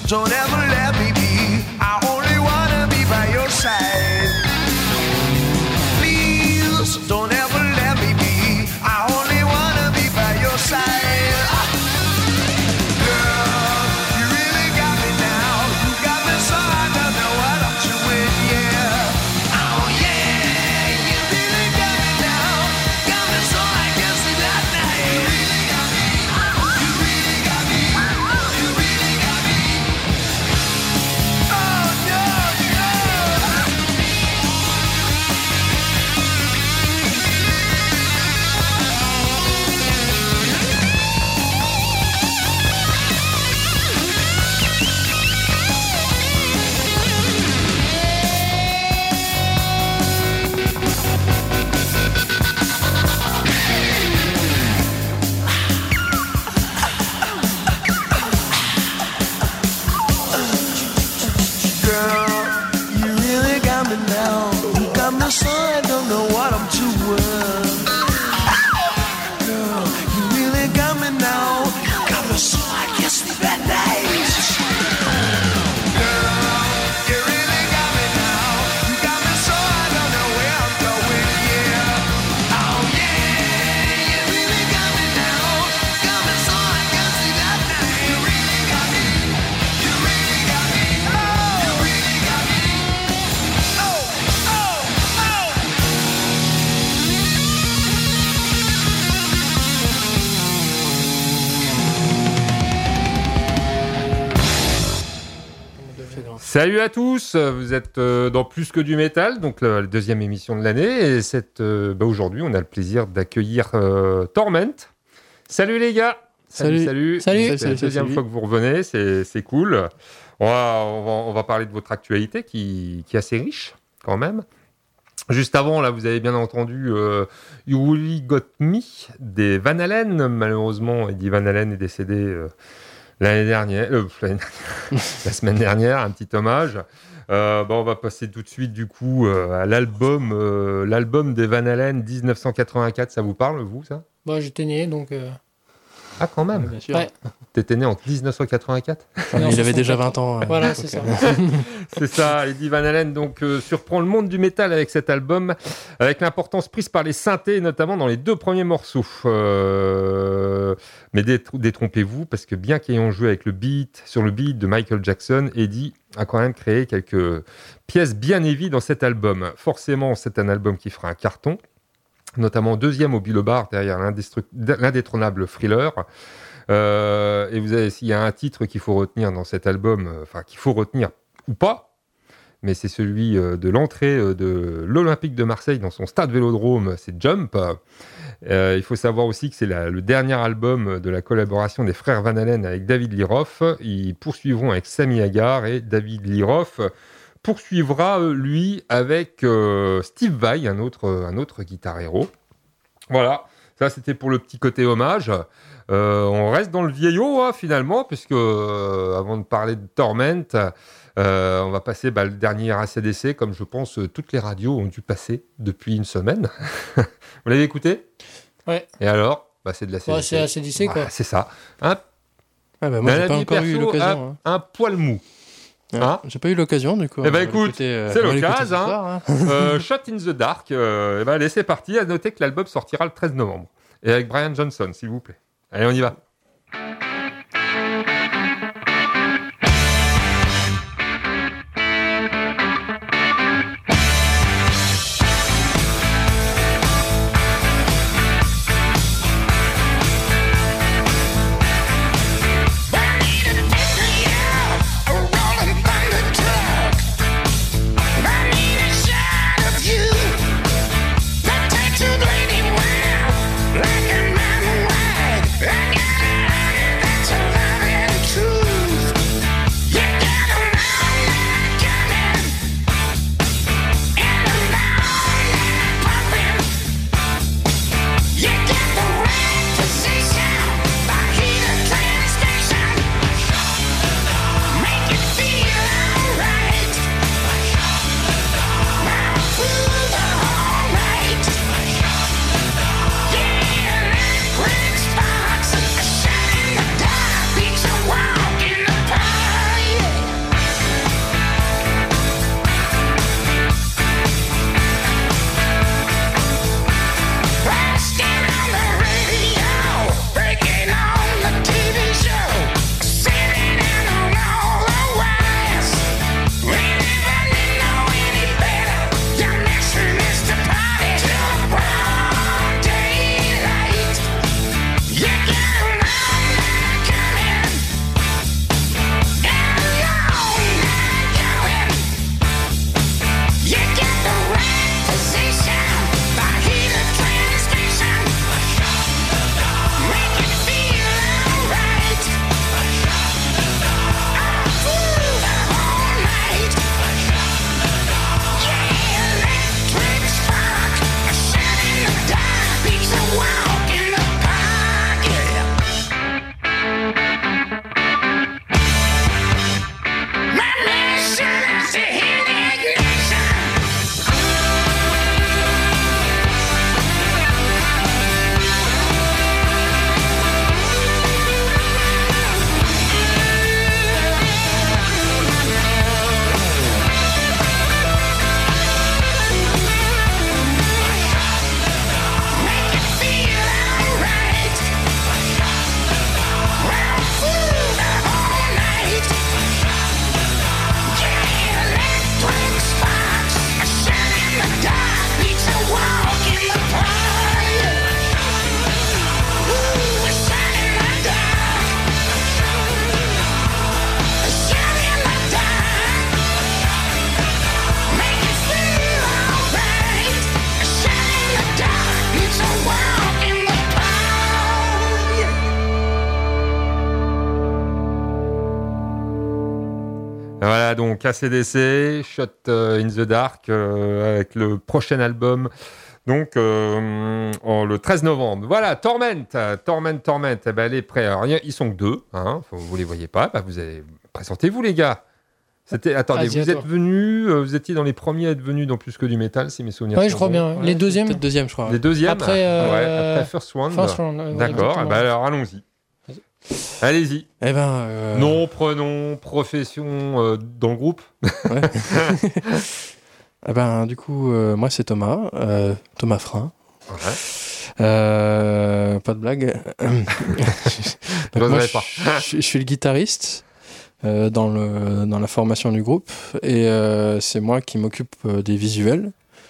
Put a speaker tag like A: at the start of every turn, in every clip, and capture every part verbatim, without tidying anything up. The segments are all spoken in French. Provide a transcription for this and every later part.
A: don't ever let me be. I only wanna be by your side. Please don't ever let me be. I only wanna be by your side. So I don't know what I'm doing. Girl, you really got me now. You got me so I can't sleep at night. Girl, you really got me now. You got me so I don't know where I'm going, yeah. Oh yeah, you really got me now. You got me so I can't sleep at night. You really got me. You really got me. Oh, you really got me. Oh, oh.
B: Salut à tous, vous êtes dans Plus que du métal, donc la, la deuxième émission de l'année. Et cette, euh, bah aujourd'hui, on a le plaisir d'accueillir euh, Torment. Salut les gars.
C: Salut.
B: Salut.
C: Salut.
B: C'est
C: salut,
B: la deuxième
C: salut.
B: fois que vous revenez, c'est, c'est cool. On va, on, va, on va parler de votre actualité qui, qui est assez riche quand même. Juste avant, là, vous avez bien entendu euh, You Really Got Me des Van Halen. Malheureusement, Eddie Van Halen est décédé euh, l'année dernière, euh, l'année dernière la semaine dernière, un petit hommage. Euh, bah, on va passer tout de suite du coup euh, à l'album, euh, l'album des Van Halen dix-neuf cent quatre-vingt-quatre. Ça vous parle, vous, ça ?
C: Bah, j'étais né, donc... Euh...
B: Ah, quand même.
C: Bien sûr. Ouais.
B: T'étais né en dix-neuf cent quatre-vingt-quatre ?
C: Non,
D: il avait déjà vingt ans. Euh,
C: voilà, c'est ça.
B: C'est ça, Eddie Van Halen donc, euh, surprend le monde du métal avec cet album, avec l'importance prise par les synthés, notamment dans les deux premiers morceaux. Euh... Mais dé- détrompez-vous, parce que bien qu'ayant joué avec le beat, sur le beat de Michael Jackson, Eddie a quand même créé quelques pièces bien heavy dans cet album. Forcément, c'est un album qui fera un carton, notamment deuxième au Billboard derrière l'indestru- l'indétrônable Thriller. Euh, et vous avez, s'il y a un titre qu'il faut retenir dans cet album, euh, enfin qu'il faut retenir ou pas, mais c'est celui euh, de l'entrée euh, de l'Olympique de Marseille dans son stade Vélodrome, c'est Jump. Euh, il faut savoir aussi que c'est la, le dernier album de la collaboration des frères Van Halen avec David Lee Roth. Ils poursuivront avec Sammy Hagar et David Lee Roth poursuivra, lui, avec euh, Steve Vai, un autre, un autre guitar héros. Voilà, ça c'était pour le petit côté hommage. Euh, on reste dans le vieillot, hein, finalement, puisque euh, avant de parler de Torment, euh, on va passer bah, le dernier A C D C, comme je pense euh, toutes les radios ont dû passer depuis une semaine. Vous l'avez écouté ?
C: Ouais.
B: Et alors bah, c'est de la A C D C.
C: Ouais, c'est A C D C, quoi.
B: Bah, c'est ça. Un,
D: Ah bah moi, j'ai
B: un
D: pas
B: avis
D: encore
B: perso,
D: eu l'occasion.
B: Un,
D: hein.
B: un poil mou.
D: Ouais,
B: Hein
D: j'ai pas eu l'occasion, du coup.
B: Eh ben,
D: on va
B: écoute,
D: l'écouter, euh,
B: c'est
D: on va l'écouter
B: l'occasion,
D: ce
B: hein.
D: soir, hein.
B: euh, Shot in the Dark. Euh, eh ben, allez, c'est parti. À noter que l'album sortira le treize novembre. Et avec Brian Johnson, s'il vous plaît. Allez, on y va.
E: Like a mountain wide, I got
B: Voilà, donc A C D C, Shot euh, in the Dark, euh, avec le prochain album, donc euh, en- le treize novembre. Voilà, Torment, euh, Torment, Torment, eh ben, elle est prête. Alors, y a- ils sont que deux, hein, faut- vous les voyez pas, bah, vous allez... Présentez-vous les gars. C'était... Attendez,
C: Vas-y, à
B: vous êtes
C: toi.
B: venus, euh, vous étiez dans les premiers à être venus dans Plus que du métal, si mes souvenirs
C: Ouais,
B: sont
C: je crois
B: bons.
C: bien.
D: Ouais,
C: Les deuxièmes.
D: Peut-être deuxième, je crois.
B: Les deuxièmes
C: Après, euh,
B: ouais, après First Round.
C: First round. ouais,
B: D'accord,
C: exactement.
B: eh ben, alors allons-y. Allez-y.
D: Eh ben, euh,
B: Nom, prénom, profession euh, dans le groupe.
D: ouais. Eh ben, du coup, euh, moi, c'est Thomas, euh, Thomas Frein.
B: Ouais.
D: Euh, pas de blague. Donc,
B: J'oserais
D: moi, je,
B: pas.
D: je- je suis le guitariste euh, dans, le, dans la formation du groupe et euh, c'est moi qui m'occupe euh, des visuels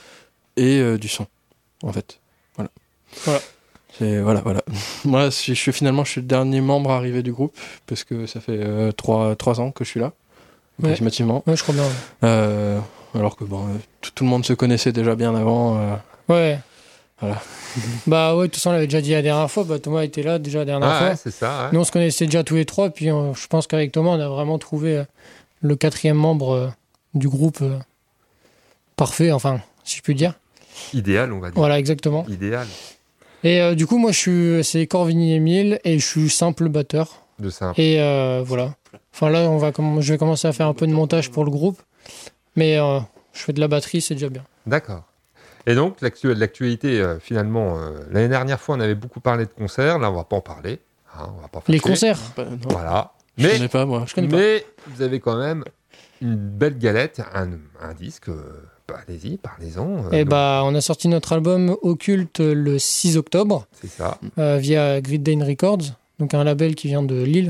D: et euh, du son, en fait. Voilà.
C: Voilà.
D: C'est- voilà, voilà. Moi, je, je suis finalement je suis le dernier membre arrivé du groupe parce que ça fait euh, trois, trois ans que je suis là,
C: Ouais.
D: approximativement.
C: Ouais, je crois bien. ouais.
D: Euh, alors que bon, euh, tout, tout le monde se connaissait déjà bien avant. euh,
C: Ouais.
D: Voilà.
C: Bah ouais, de toute façon, on l'avait déjà dit la dernière fois. Bah, Thomas était là déjà la dernière
B: Ah,
C: fois.
B: ouais, c'est ça. Ouais.
C: Nous, on se connaissait déjà tous les trois. Puis euh, je pense qu'avec Thomas, on a vraiment trouvé euh, le quatrième membre euh, du groupe euh, parfait, enfin, si je puis dire.
B: Idéal, on va dire.
C: Voilà, exactement.
B: Idéal
C: Et euh, du coup, moi, je suis, c'est Corvini Emile et je suis simple batteur.
B: de simple.
C: Et euh, voilà. Enfin là, on va comm- je vais commencer à faire un peu de montage pour le groupe. Mais euh, je fais de la batterie, c'est déjà bien.
B: D'accord. Et donc, l'actu- l'actualité, euh, finalement, euh, l'année dernière fois, on avait beaucoup parlé de concerts. Là, on va pas en parler. Hein, on va pas
C: Les
B: fâcher.
C: concerts.
D: Pas- non,
B: Voilà.
D: je
B: Mais,
D: connais pas, moi.
C: Je connais pas.
B: mais vous avez quand même une belle galette, un, un disque. euh, bah, allez-y, parlez-en. euh,
C: Et
B: donc,
C: bah, on a sorti notre album Occulte le six octobre
B: C'est ça.
C: euh, via Grid Dane Records, donc un label qui vient de Lille.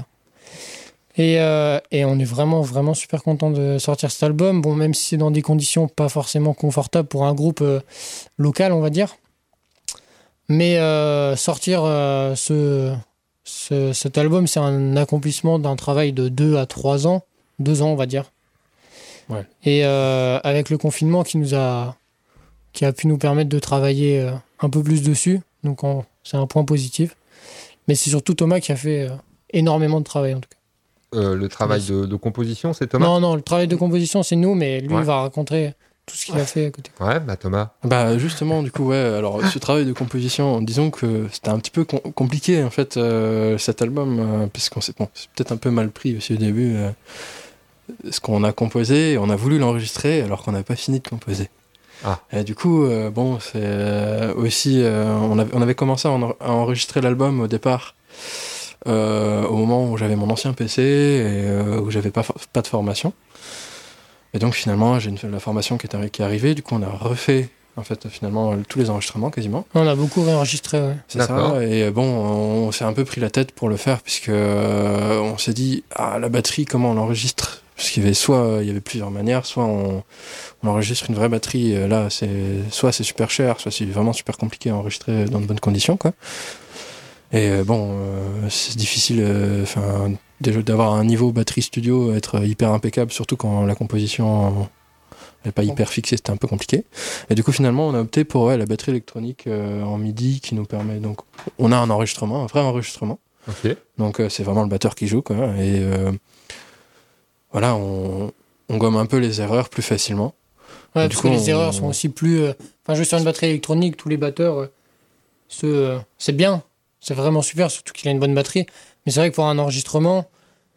C: Et, euh, et on est vraiment, vraiment super content de sortir cet album. Bon, même si c'est dans des conditions pas forcément confortables pour un groupe euh, local, on va dire. Mais euh, sortir euh, ce, ce- cet album, c'est un accomplissement d'un travail de deux à trois ans. Deux ans, on va dire.
D: Ouais.
C: Et euh, avec le confinement qui nous a, qui a pu nous permettre de travailler euh, un peu plus dessus. Donc, on- c'est un point positif. Mais c'est surtout Thomas qui a fait euh, énormément de travail, en tout cas.
B: Euh, le travail de, de composition, c'est Thomas.
C: Non, non, le travail de composition, c'est nous, mais lui,
B: Ouais.
C: il va raconter tout ce qu'il a fait à côté.
B: Ouais, bah Thomas.
D: Bah justement, du coup, ouais. Alors, ce travail de composition, disons que c'était un petit peu com- compliqué en fait euh, cet album, euh, parce qu'on s'est bon, c'est peut-être un peu mal pris aussi au début. Euh, ce qu'on a composé, on a voulu l'enregistrer alors qu'on n'avait pas fini de composer.
B: Ah.
D: Et du coup, euh, bon, c'est euh, aussi, euh, on, avait, on avait commencé à, en- à enregistrer l'album au départ. Euh, au moment où j'avais mon ancien P C et euh, où j'avais pas, for- pas de formation. Et donc finalement, j'ai une, la formation qui est, arri- qui est arrivée. Du coup, on a refait en fait finalement tous les enregistrements quasiment.
C: On a beaucoup réenregistré, ouais.
D: C'est
B: D'accord.
D: ça. Et euh, bon, on, s'est un peu pris la tête pour le faire puisque euh, on s'est dit ah la batterie comment on l'enregistre parce qu'il y avait soit il y avait plusieurs manières, soit on, on enregistre une vraie batterie. euh, Là, c'est soit c'est super cher, soit c'est vraiment super compliqué à enregistrer dans de bonnes conditions quoi. Et euh, bon, euh, c'est difficile euh, enfin, déjà d'avoir un niveau batterie studio, être hyper impeccable, surtout quand la composition n'est pas hyper fixée, c'était un peu compliqué. Et du coup, finalement, on a opté pour ouais, la batterie électronique euh, en MIDI qui nous permet. Donc, on a un enregistrement, un vrai enregistrement.
B: Ok.
D: Donc, euh, c'est vraiment le batteur qui joue, quoi. Et euh, voilà, on, on gomme un peu les erreurs plus facilement.
C: Ouais,
D: Et
C: parce
D: du
C: que
D: coup,
C: les
D: on-
C: erreurs sont aussi plus. euh, Enfin, jouer sur une batterie électronique, tous les batteurs, euh, se, euh, c'est bien. C'est vraiment super, surtout qu'il a une bonne batterie. Mais c'est vrai que pour un enregistrement,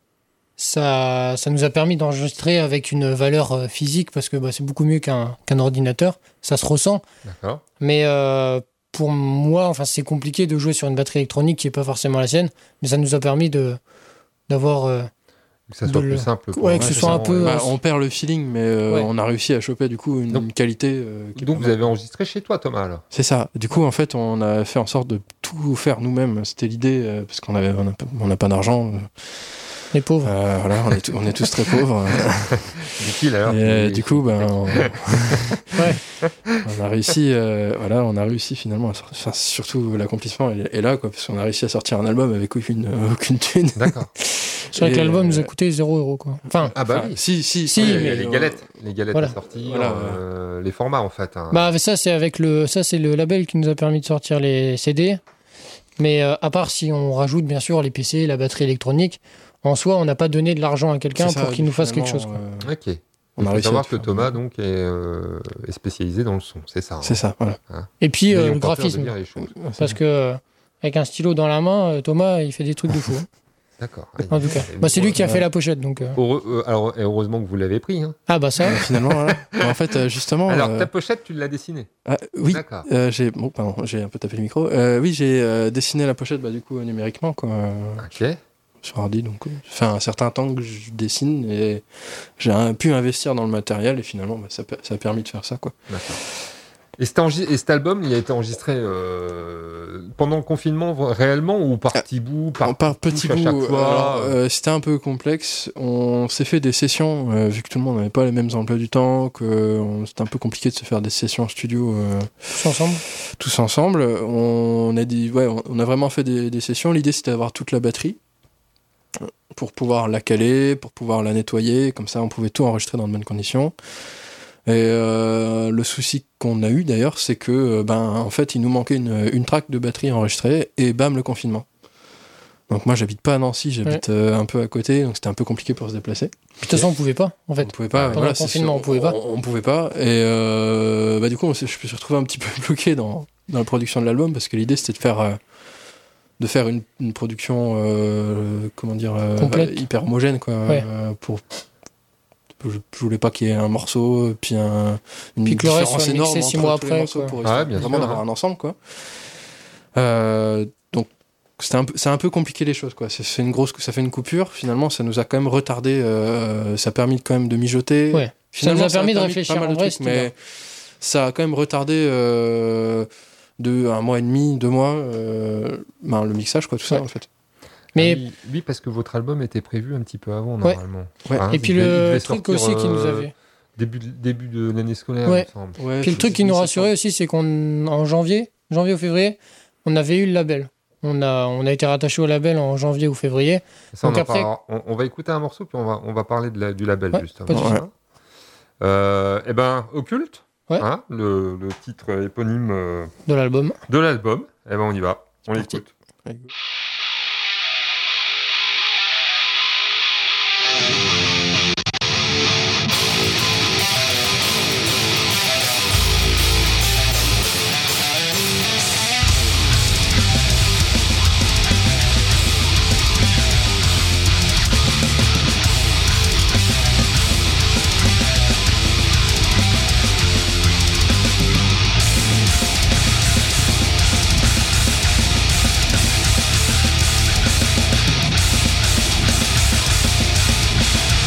C: ça, ça nous a permis d'enregistrer avec une valeur euh, physique parce que bah, c'est beaucoup mieux qu'un qu'un ordinateur. Ça se ressent.
B: D'accord.
C: Mais euh, pour moi, enfin, c'est compliqué de jouer sur une batterie électronique qui n'est pas forcément la sienne. Mais ça nous a permis de d'avoir. euh,
B: Que ça soit
C: De
B: plus
C: le-
B: simple.
C: Ouais, que ce
D: c'est
C: soit
D: ça.
C: un peu,
D: Bah,
C: euh,
D: on perd le feeling, mais euh,
C: Ouais.
D: on a réussi à choper du coup une,
B: Donc-
D: une qualité. euh, qui est
B: Donc
D: pas
B: vous
D: mal.
B: avez enregistré chez toi, Thomas, alors.
D: C'est ça. Du coup, en fait, on a fait en sorte de tout faire nous-mêmes. C'était l'idée, euh, parce qu'on avait, on n'a pas, on n'a pas d'argent.
C: les pauvres.
D: Euh, voilà, on est, tout- on est tous très pauvres.
B: Dit-il alors.
D: Et, euh,
B: qu'il-
D: du coup, ben, on,
C: Ouais.
D: on a réussi. euh, voilà, on a réussi finalement. À sortir, enfin, surtout l'accomplissement est, est là, quoi, parce qu'on a réussi à sortir un album avec aucune, euh, aucune thune.
B: D'accord.
C: C'est vrai
D: Et,
C: que l'album nous a
D: euh,
C: coûté zéro euro, quoi. Enfin,
B: Ah bah
D: Enfin,
B: oui.
D: si, si,
C: Si,
B: les,
C: mais-
B: les galettes, les galettes
C: Voilà.
B: à sortir,
D: Voilà,
B: euh, les formats en fait. hein.
C: bah ça c'est avec le, ça c'est le label qui nous a permis de sortir les C D. Mais euh, à part si on rajoute bien sûr les P C, la batterie électronique, en soi, on n'a pas donné de l'argent à quelqu'un
D: C'est ça,
C: pour qu'il nous fasse quelque chose.
D: finalement,
C: quoi.
D: euh,
B: Ok.
D: On a
B: Il faut
D: réussi à
B: savoir
D: le
B: que
D: faire.
B: Thomas donc est, euh, est spécialisé dans le son, c'est ça. hein.
D: C'est ça, voilà.
C: Et puis euh,
B: N'ayons
C: le
B: pas peur de
C: graphisme.
B: dire les choses.
C: Parce que euh, avec un stylo dans la main, euh, Thomas, il fait des trucs de fou. hein.
B: D'accord.
C: En tout cas. Bah, c'est lui qui a
D: ouais.
C: fait la pochette. Donc, euh.
B: Heureux- euh, alors et heureusement que vous l'avez pris. Hein.
C: Ah bah ça.
D: Euh, Finalement, voilà. En fait, euh, justement.
B: Alors
D: euh,
B: ta pochette, tu l'as dessinée.
D: ah, oui,
B: D'accord.
D: euh, j'ai. Bon, pardon, j'ai un peu tapé le micro. Euh, oui, j'ai euh, dessiné la pochette, bah, du coup, euh, numériquement, quoi. euh,
B: Ok.
D: Sur ordi, donc euh, ça fait un certain temps que je dessine et j'ai un- pu investir dans le matériel et finalement, bah, ça, per- ça a permis de faire ça, quoi.
B: D'accord. Et cet, engi- et cet album, il a été enregistré euh, pendant le confinement v- réellement ou par petits bouts, par,
D: Par, par petits
B: touche à
D: bouts,
B: chaque fois.
D: alors, euh, c'était un peu complexe. On s'est fait des sessions, euh, vu que tout le monde n'avait pas les mêmes emplois du temps, que on- c'était un peu compliqué de se faire des sessions en studio euh,
C: Tous ensemble.
D: tous ensemble. On a, dit, ouais, on, on a vraiment fait des, des sessions. L'idée, c'était d'avoir toute la batterie pour pouvoir la caler, pour pouvoir la nettoyer. Comme ça, on pouvait tout enregistrer dans de bonnes conditions. Et euh, le souci qu'on a eu d'ailleurs, c'est que, euh, ben, en fait, il nous manquait une, une track de batterie enregistrée et bam, le confinement. Donc moi, j'habite pas à Nancy, j'habite euh, un peu à côté, donc c'était un peu compliqué pour se déplacer.
C: Puis, de toute façon, on pouvait pas, en
D: On
C: fait.
D: pouvait pas.
C: Pendant
D: voilà,
C: le
D: c'est
C: confinement,
D: sûr,
C: on pouvait pas.
D: On, on pouvait pas. Et euh, bah, du coup, on s'est- je me suis retrouvé un petit peu bloqué dans, dans la production de l'album parce que l'idée, c'était de faire, euh, de faire une, une production, euh, comment dire, euh,
C: Complète.
D: hyper homogène, quoi.
C: Ouais.
D: euh, pour, je, je voulais pas qu'il y ait un morceau, puis un, une
C: Puis que le reste
D: différence
C: soit
D: énorme
C: mixé six
D: entre
C: mois
D: tous les
C: après,
D: morceaux
C: quoi.
D: pour
B: Ouais,
D: essayer
B: bien
D: vraiment
B: sûr,
D: d'avoir
B: hein.
D: un ensemble, quoi. Euh, donc c'était un peu, c'est un peu compliqué les choses, quoi. C'est, c'est une grosse, ça fait une coupure. Finalement, ça nous a quand même retardé. Euh, ça a permis quand même de mijoter.
C: Ouais.
D: Finalement,
C: Ça nous a permis de réfléchir
D: pas mal
C: en
D: de
C: vrai,
D: trucs,
C: c'était
D: mais
C: bien.
D: ça a quand même retardé euh, de un mois et demi, deux mois, euh, ben, le mixage, quoi, tout ça,
C: Ouais.
D: en fait.
C: Mais
B: Ah oui, oui, parce que votre album était prévu un petit peu avant,
C: Ouais.
B: normalement.
D: Ouais.
B: Hein,
C: et puis
B: il devait- il
C: le
B: devait
C: truc
B: sortir,
C: aussi qui nous
B: euh,
C: avait.
B: Début de, début de l'année scolaire,
C: Ouais.
B: il me semble.
D: Ouais,
C: Puis le truc qui nous rassurait aussi, c'est qu'en en janvier, janvier ou février, on avait eu le label. On a, on a été rattaché au label en janvier ou février.
B: Ça, on,
C: Donc
B: en
C: après-
B: parlera. On, on va écouter un morceau, puis on va, on va parler de la- du label,
C: Ouais,
B: justement.
C: pas de
D: souci.
B: Hein. Euh, eh ben, Occulte,
C: Ouais.
B: hein, le, le titre éponyme euh,
C: De l'album.
B: de l'album. Eh ben, on y va. On
C: parti.
B: l'écoute.
A: Thank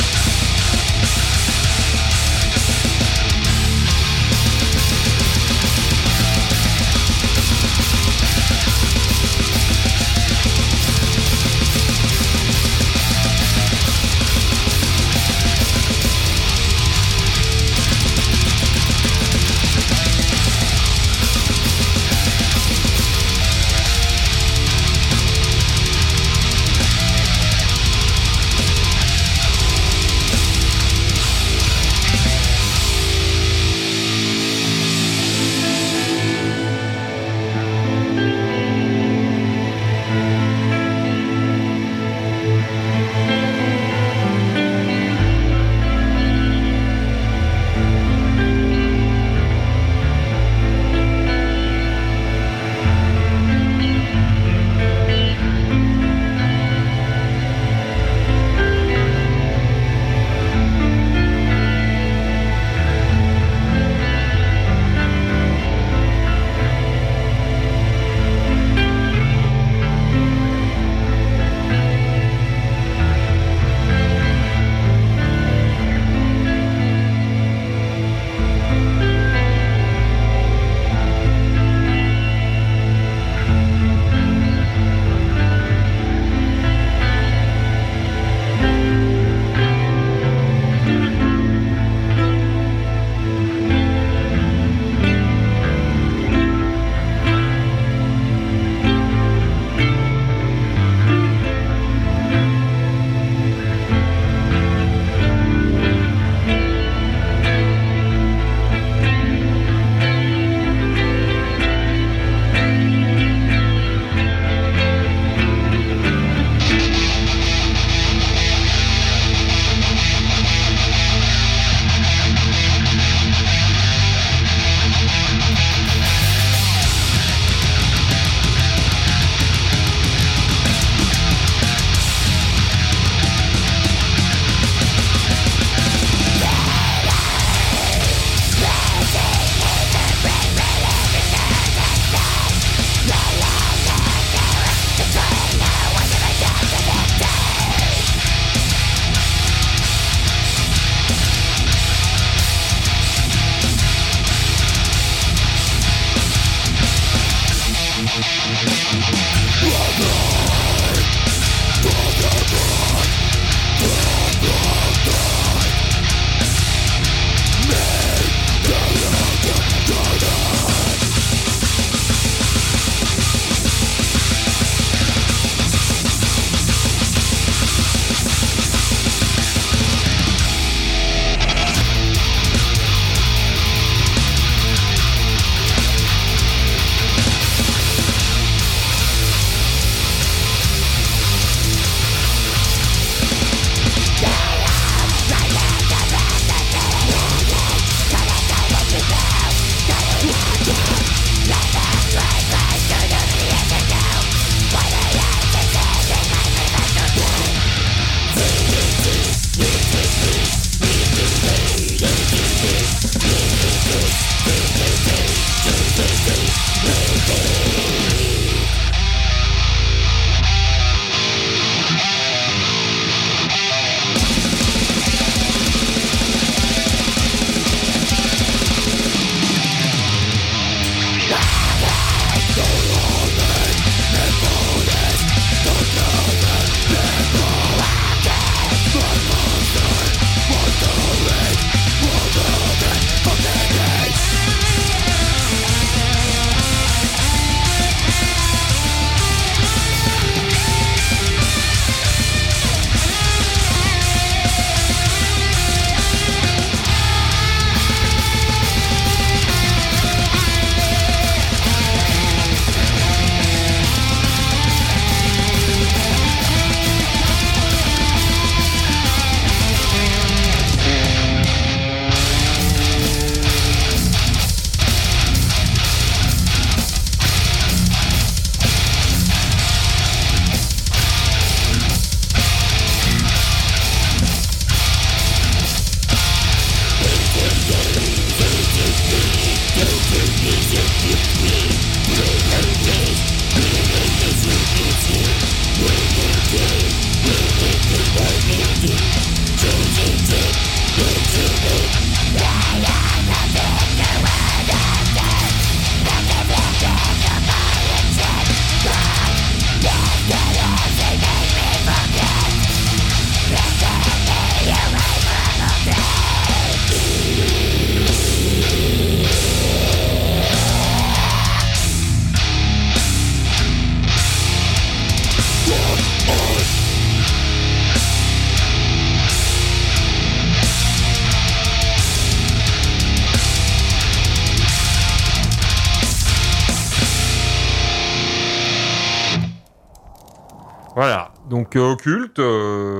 B: Voilà, donc euh, Occulte, euh,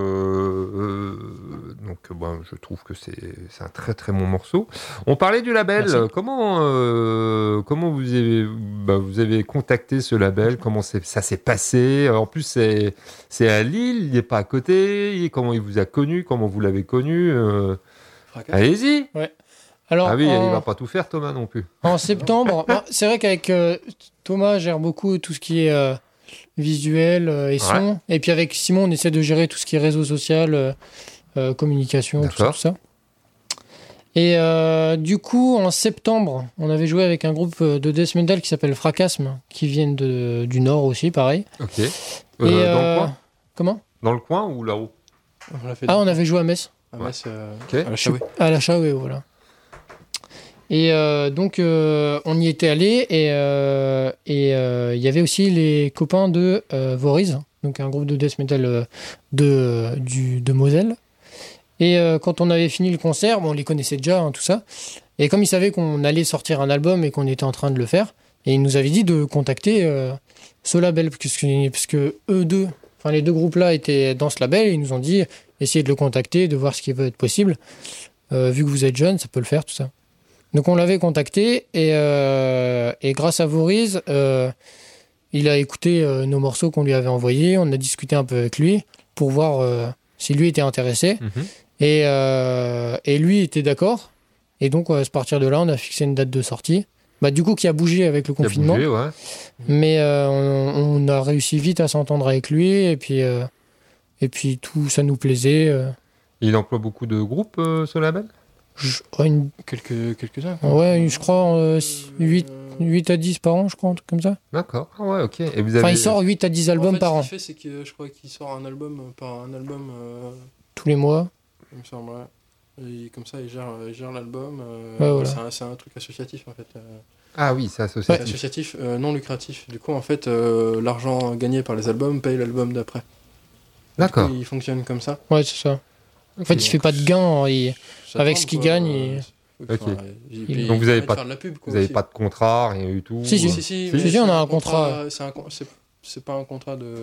B: euh, donc bon, je trouve que c'est, c'est un très très bon morceau. On parlait du label,
C: Merci.
B: comment euh, comment vous avez bah, vous avez contacté ce label, comment c'est, ça s'est passé? En plus c'est c'est à Lille, il n'est pas à côté. Comment il vous a connu, comment vous l'avez connu? euh,
D: Fracas.
B: Allez-y.
C: Alors,
B: Ah oui,
C: en,
B: il va pas tout faire Thomas non plus.
C: en septembre, bah, c'est vrai qu'avec euh, Thomas gère beaucoup tout ce qui est euh, visuel euh, et son. Et puis avec Simon, on essaie de gérer tout ce qui est réseau social, euh, euh, communication, tout ça,
B: D'accord.
C: tout ça. Et euh, du coup, en septembre, on avait joué avec un groupe de death metal qui s'appelle Fracasme, qui viennent de, du Nord aussi, pareil.
B: Ok. Euh,
C: Et,
B: dans
C: euh,
B: le coin
C: Comment
B: Dans le coin ou là-haut?
D: On l'a fait
C: Ah, on avait joué à Metz.
D: à Metz, euh,
B: Ok.
D: à la Chaoué.
C: À la Chaoué, voilà. Et euh, donc, euh, on y était allé et euh, et, euh, il y avait aussi les copains de euh, Voriz, donc un groupe de death metal euh, de, du, de Moselle. Et euh, quand on avait fini le concert, bon, on les connaissait déjà, hein, tout ça. Et comme ils savaient qu'on allait sortir un album et qu'on était en train de le faire, et ils nous avaient dit de contacter euh, ce label, parce que, parce que eux deux, enfin les deux groupes-là étaient dans ce label, et ils nous ont dit essayez de le contacter, de voir ce qui peut être possible. Euh, vu que vous êtes jeune, ça peut le faire, tout ça. Donc on l'avait contacté, et, euh, et grâce à Voriz, euh, il a écouté euh, nos morceaux qu'on lui avait envoyés, on a discuté un peu avec lui pour voir euh, si lui était intéressé.
B: Mhm.
C: Et, euh, et lui était d'accord. Et donc, à partir de là, on a fixé une date de sortie. Bah, du coup, qui a bougé avec le
B: Il a
C: confinement.
B: bougé, ouais.
C: Mais euh, on, on a réussi vite à s'entendre avec lui. Et puis, euh, et puis tout ça nous plaisait. euh.
B: Il emploie beaucoup de groupes, euh, ce label?
C: Je, ouais, une-
D: Quelques, quelques-uns.
C: ouais, je crois euh, huit huit à dix par an, je crois, un truc comme ça.
B: D'accord. Ah ouais, ok. Et vous avez...
C: Enfin, il sort huit à dix albums
D: en fait,
C: par an,
D: Ce qu'il fait, c'est que je crois qu'il sort un album euh, par un album, euh,
C: tous les mois.
D: il me semble, ouais. Et comme ça, il gère, il gère l'album. euh,
C: Ouais, voilà.
D: c'est, un, c'est un truc associatif, en fait. euh.
B: Ah oui, c'est
D: C'est
B: associatif.
D: associatif, euh, non lucratif. Du coup, en fait, euh, l'argent gagné par les albums paye l'album d'après.
B: D'accord.
D: Il fonctionne comme ça.
C: Ouais, c'est ça. En fait, il fait pas de gain. Il...
D: Ça
C: Avec
D: tourne,
C: ce qu'il
D: quoi.
C: gagne, il-
B: Ok.
D: Enfin, et puis,
B: Donc vous
D: il
B: avez
D: permet
B: pas
D: de faire de la pub, quoi,
B: Vous n'avez
D: aussi.
B: pas de contrat, rien du tout.
C: Si, si.
B: euh,
D: Si, si,
B: Si,
D: mais
C: si,
D: c'est
C: on a un contrat.
D: C'est, un con- c'est, c'est pas un contrat de.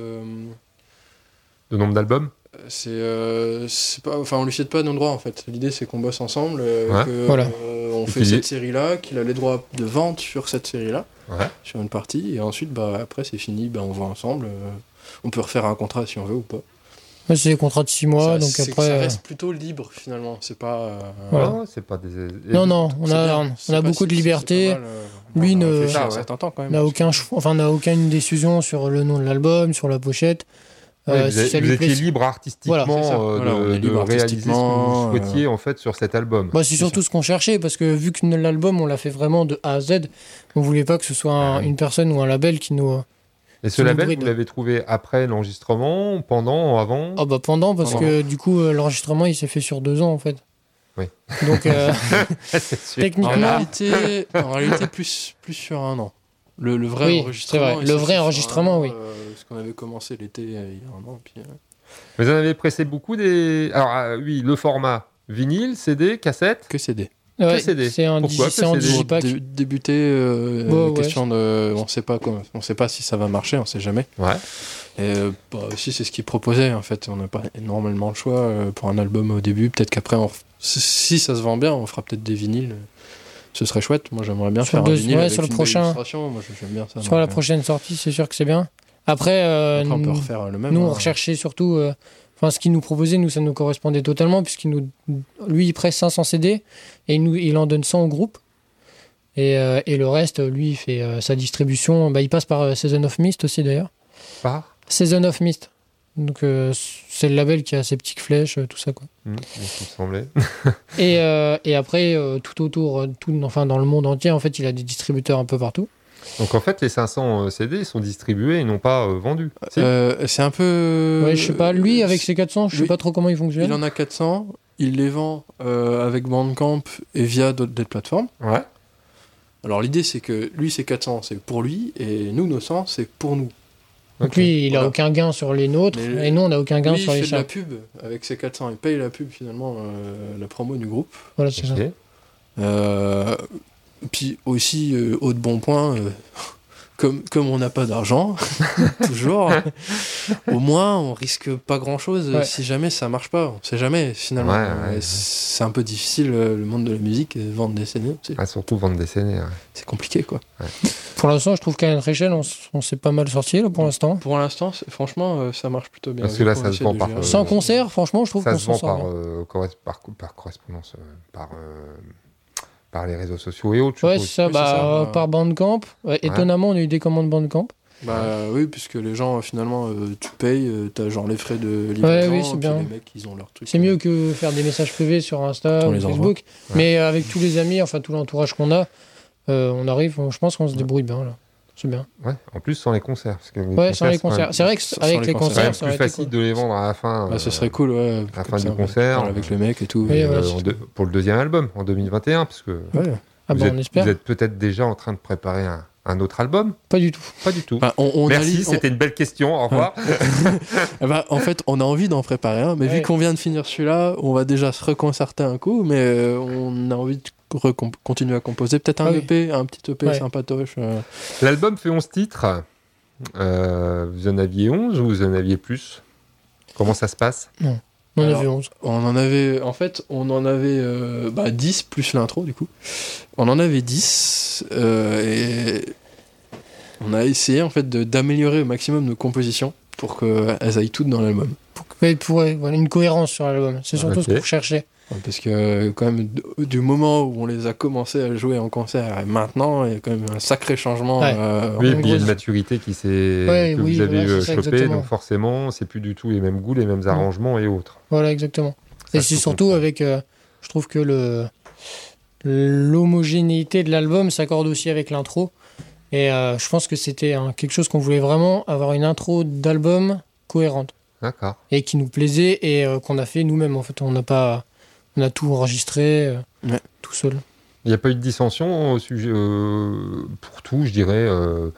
B: De nombre d'albums.
D: C'est, euh, c'est pas, enfin, on lui cède pas nos droits en fait. L'idée c'est qu'on bosse ensemble, euh,
B: Ouais.
D: que,
C: Voilà.
D: euh, on
B: Et
D: fait
B: puis-
D: cette série-là, qu'il a les droits de vente sur cette série-là,
B: Ouais.
D: sur une partie, et ensuite, bah, après c'est fini, bah, on voit ensemble. euh, on peut refaire un contrat si on veut ou pas.
C: Ouais, c'est des contrats de six mois,
D: ça,
C: donc
D: c'est-
C: après.
D: ça
C: euh,
D: reste plutôt libre finalement. C'est pas. euh,
C: Voilà.
B: Ah ouais, c'est pas des.
C: Non, non, on
D: c'est
C: a,
D: bien.
C: on
D: C'est
C: a
D: pas
C: beaucoup
D: si-
C: de liberté.
D: c'est pas mal, euh,
C: Lui
D: on a
C: ne-
D: réfléchi
B: Ah
D: un
B: ouais.
D: certain temps quand même.
C: n'a aucun choix, enfin n'a aucune décision sur le nom de l'album, sur la pochette.
B: Ouais,
C: Euh,
B: vous
C: si
B: avez-
C: ça
B: vous
C: lui
B: étiez
C: plaît.
B: libre artistiquement
C: Voilà,
D: c'est ça.
B: euh,
D: Voilà, on
B: de,
D: est libre
B: de réaliser ce que
D: artistiquement,
B: vous souhaitiez en fait sur cet album.
C: Bah, c'est surtout ce qu'on cherchait parce que vu que l'album on l'a fait vraiment de A à Z, on voulait pas que ce soit un-
B: Ah.
C: une personne ou un label qui nous.
B: Et ce
C: c'est
B: label,
C: hybride.
B: vous l'avez trouvé après l'enregistrement, pendant, avant
C: Ah bah pendant parce
D: Pendant.
C: que du coup euh, l'enregistrement il s'est fait sur deux ans en fait.
B: Oui.
C: Donc euh,
B: C'est sûr.
D: En
C: techniquement,
D: réalité, en réalité plus, plus sur un an. Le, le vrai
C: Oui,
D: enregistrement.
C: c'est vrai.
D: il
C: Le
D: s'est
C: vrai
D: fait sur
C: enregistrement,
D: un an,
C: oui.
D: euh, parce qu'on avait commencé l'été euh, il y a un an. Puis, euh,
B: Vous en avez pressé beaucoup des. Alors ah, oui, le format vinyle, C D, cassette.
D: que C D.
C: ouais,
B: C D.
C: c'est un
B: Pourquoi
C: digi-
B: que
C: c'est en
B: C D?
C: digipack.
D: Dé- débuter, euh,
C: Ouais, ouais.
D: question de, on sait pas comment, on sait pas si ça va marcher, on sait jamais.
B: Ouais.
D: Et euh, bah, aussi c'est ce qu'ils proposaient en fait. On n'a pas énormément le choix euh, pour un album au début. Peut-être qu'après, on f- si- si ça se vend bien, on fera peut-être des vinyles. Ce serait chouette. Moi, j'aimerais bien
C: Sur
D: faire
C: deux-
D: un vinyle
C: ouais,
D: avec
C: sur le
D: une belle
C: prochain-
D: illustration. Moi, j'aime bien ça.
C: Sur la
D: donc, euh,
C: prochaine sortie, c'est sûr que c'est bien. Après, euh,
D: après, on peut
C: nous,
D: refaire le même.
C: nous,
D: hein.
C: on recherchait surtout. euh, Enfin, ce qu'il nous proposait, nous, ça nous correspondait totalement, puisqu'il nous, lui, il presse cinq cents C D et il, nous, il en donne cent au groupe. Et, euh, et le reste, lui, il fait euh, sa distribution. Bah, il passe par euh, Season of Mist aussi, d'ailleurs.
B: Par
C: Season of Mist. Donc, euh, c'est le label qui a ses petites flèches, euh, tout ça, quoi.
B: Hum, il me semblait.
C: Et, euh, et après, euh, tout autour, euh, tout, enfin, dans le monde entier, en fait, il a des distributeurs un peu partout.
B: Donc en fait, les cinq cents C D sont distribués et non pas euh, vendus. Si.
D: Euh, c'est un peu.
C: Ouais, je sais pas. Lui, avec ses quatre cents, je sais
D: lui,
C: pas trop comment il fonctionne.
D: Il en a quatre cents. Il les vend euh, avec Bandcamp et via d'autres d'autres plateformes.
B: Ouais.
D: Alors l'idée c'est que lui ses quatre cents c'est pour lui et nous nos cent c'est pour nous.
C: Donc
B: Ok.
C: lui, il a
D: Voilà.
C: aucun gain sur les nôtres,
D: Mais
C: et nous, on n'a aucun gain
D: Lui il
C: sur les
D: fait de la
C: chats.
D: pub avec ses quatre cents, il paye la pub finalement, euh, la promo du groupe.
C: Voilà, c'est ça.
B: Ok.
D: Euh, puis aussi, euh, autre bon point, euh, comme, comme on n'a pas d'argent, toujours, au moins on risque pas grand chose
C: Ouais.
D: si jamais ça marche pas. On sait jamais finalement.
B: Ouais, ouais,
D: Et
B: ouais.
D: C'est un peu difficile euh, le monde de la musique, euh, vendre des C D, c'est
B: Ah, surtout vendre des C D. Ouais.
D: c'est compliqué quoi.
C: Pour l'instant, je trouve qu'à notre échelle, on, s- on s'est pas mal sorti, là, pour l'instant.
D: Pour l'instant, c'est- franchement, euh, ça marche plutôt bien.
B: Parce que là,
D: Vu qu'on
B: ça se
D: essaie
B: vend
D: de
B: par,
D: gérer-
B: euh,
C: Sans concert, franchement, je trouve
B: Ça
C: qu'on
B: se
C: s'en
B: vend
C: sort
B: par,
C: bien.
B: euh, corres- par, par correspondance, euh, par, euh, par les réseaux sociaux et autres. je
C: Ouais,
B: suppose.
C: c'est ça,
D: Oui,
C: bah,
D: c'est ça,
C: euh,
D: bah.
C: par Bandcamp. Ouais, étonnamment, on a eu des commandes Bandcamp.
D: Bah oui, puisque les gens, euh, finalement, euh, tu payes, euh, t'as genre les frais de livraison,
C: oui, c'est
D: puis
C: bien.
D: les mecs, ils ont leur truc.
C: C'est mieux que faire des messages privés sur Insta
D: On
C: ou
D: les envoie.
C: Facebook.
B: Ouais.
C: Mais euh, avec tous les amis, enfin tout l'entourage qu'on a, euh, on arrive, on- je pense qu'on se débrouille bien, là. C'est bien.
B: Ouais, en plus sans les concerts. Parce que les
C: Ouais, sans les
B: c'est quand
C: concerts.
B: même-
C: C'est vrai que
D: sans
C: avec
D: les
C: les
D: concerts.
B: C'est quand même
C: concerts, ça
B: plus
C: aurait été
B: facile
C: cool.
B: de les vendre à la fin.
D: Bah, ce
B: euh,
D: serait cool, ouais.
B: à la
D: Comme
B: fin
D: ça,
B: du
D: on
B: concert.
D: parle avec le mec et tout.
C: Oui,
D: et,
C: voilà,
B: euh,
C: c'est
B: en deux- pour le deuxième album, en deux mille vingt et un, parce que
D: ouais.
C: Ah
B: vous,
C: bah,
B: êtes,
C: on espère.
B: vous êtes peut-être déjà en train de préparer un, un autre album.
C: Pas du tout.
B: Pas du tout.
D: Bah, on, on a
B: Merci,
D: li- on-
B: c'était une belle question. Au revoir.
D: Eh bah, en fait, on a envie d'en préparer un, mais
C: Ouais.
D: vu qu'on vient de finir celui-là, on va déjà se reconcerter un coup, mais euh, on a envie de recom- continuer à composer. Peut-être un
C: Ah oui.
D: E P, un petit E P
C: Ouais.
D: sympatoche. euh.
B: L'album fait onze titres. Euh, vous en aviez onze ou vous en aviez plus? Comment ça se passe?
C: On en
D: Alors,
C: avait onze.
D: On en avait, en fait, on en avait euh, bah, dix plus l'intro du coup. On en avait dix euh, et on a essayé en fait de- d'améliorer au maximum nos compositions pour qu'elles aillent toutes dans l'album.
C: Pour, que- pour ouais, voilà, une cohérence sur l'album. C'est surtout
B: Ok.
C: ce qu'on cherchait.
D: Parce que quand même d- du moment où on les a commencé à jouer en concert et maintenant, il y a quand même un sacré changement.
C: Ouais.
D: euh,
B: Oui, et
C: en
B: puis il y a
C: gros,
B: une maturité qui s'est
C: Ouais,
B: que
C: oui,
B: vous avez
C: voilà,
B: euh,
C: c'est ça,
B: chopé,
C: exactement.
B: donc forcément, c'est plus du tout les mêmes goûts, les mêmes arrangements et autres.
C: Voilà, exactement.
B: Ça,
C: Et
B: je
C: c'est
B: peux
C: surtout
B: comprendre.
C: avec. euh, je trouve que le l'homogénéité de l'album s'accorde aussi avec l'intro. Et euh, je pense que c'était hein, quelque chose qu'on voulait vraiment, avoir une intro d'album cohérente
B: D'accord.
C: et qui nous plaisait et euh, qu'on a fait nous-mêmes. En fait, on n'a pas, on a tout enregistré euh,
D: Ouais.
C: tout seul.
B: Il n'y a pas eu de dissension au sujet, euh, pour tout, je dirais. euh,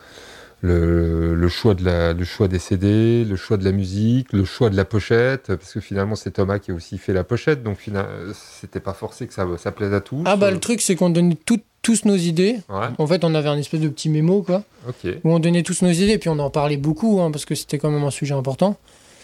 B: le, le, choix de la, le choix des C D, le choix de la musique, le choix de la pochette, parce que finalement c'est Thomas qui a aussi fait la pochette, donc finalement c'était pas forcé que ça, ça plaise à tous.
C: Ah bah le truc c'est qu'on donnait tout- tous nos idées.
B: Ouais,
C: En fait, on avait un espèce de petit mémo quoi,
B: ok.
C: où on donnait tous nos idées, puis on en parlait beaucoup hein, parce que c'était quand même un sujet important.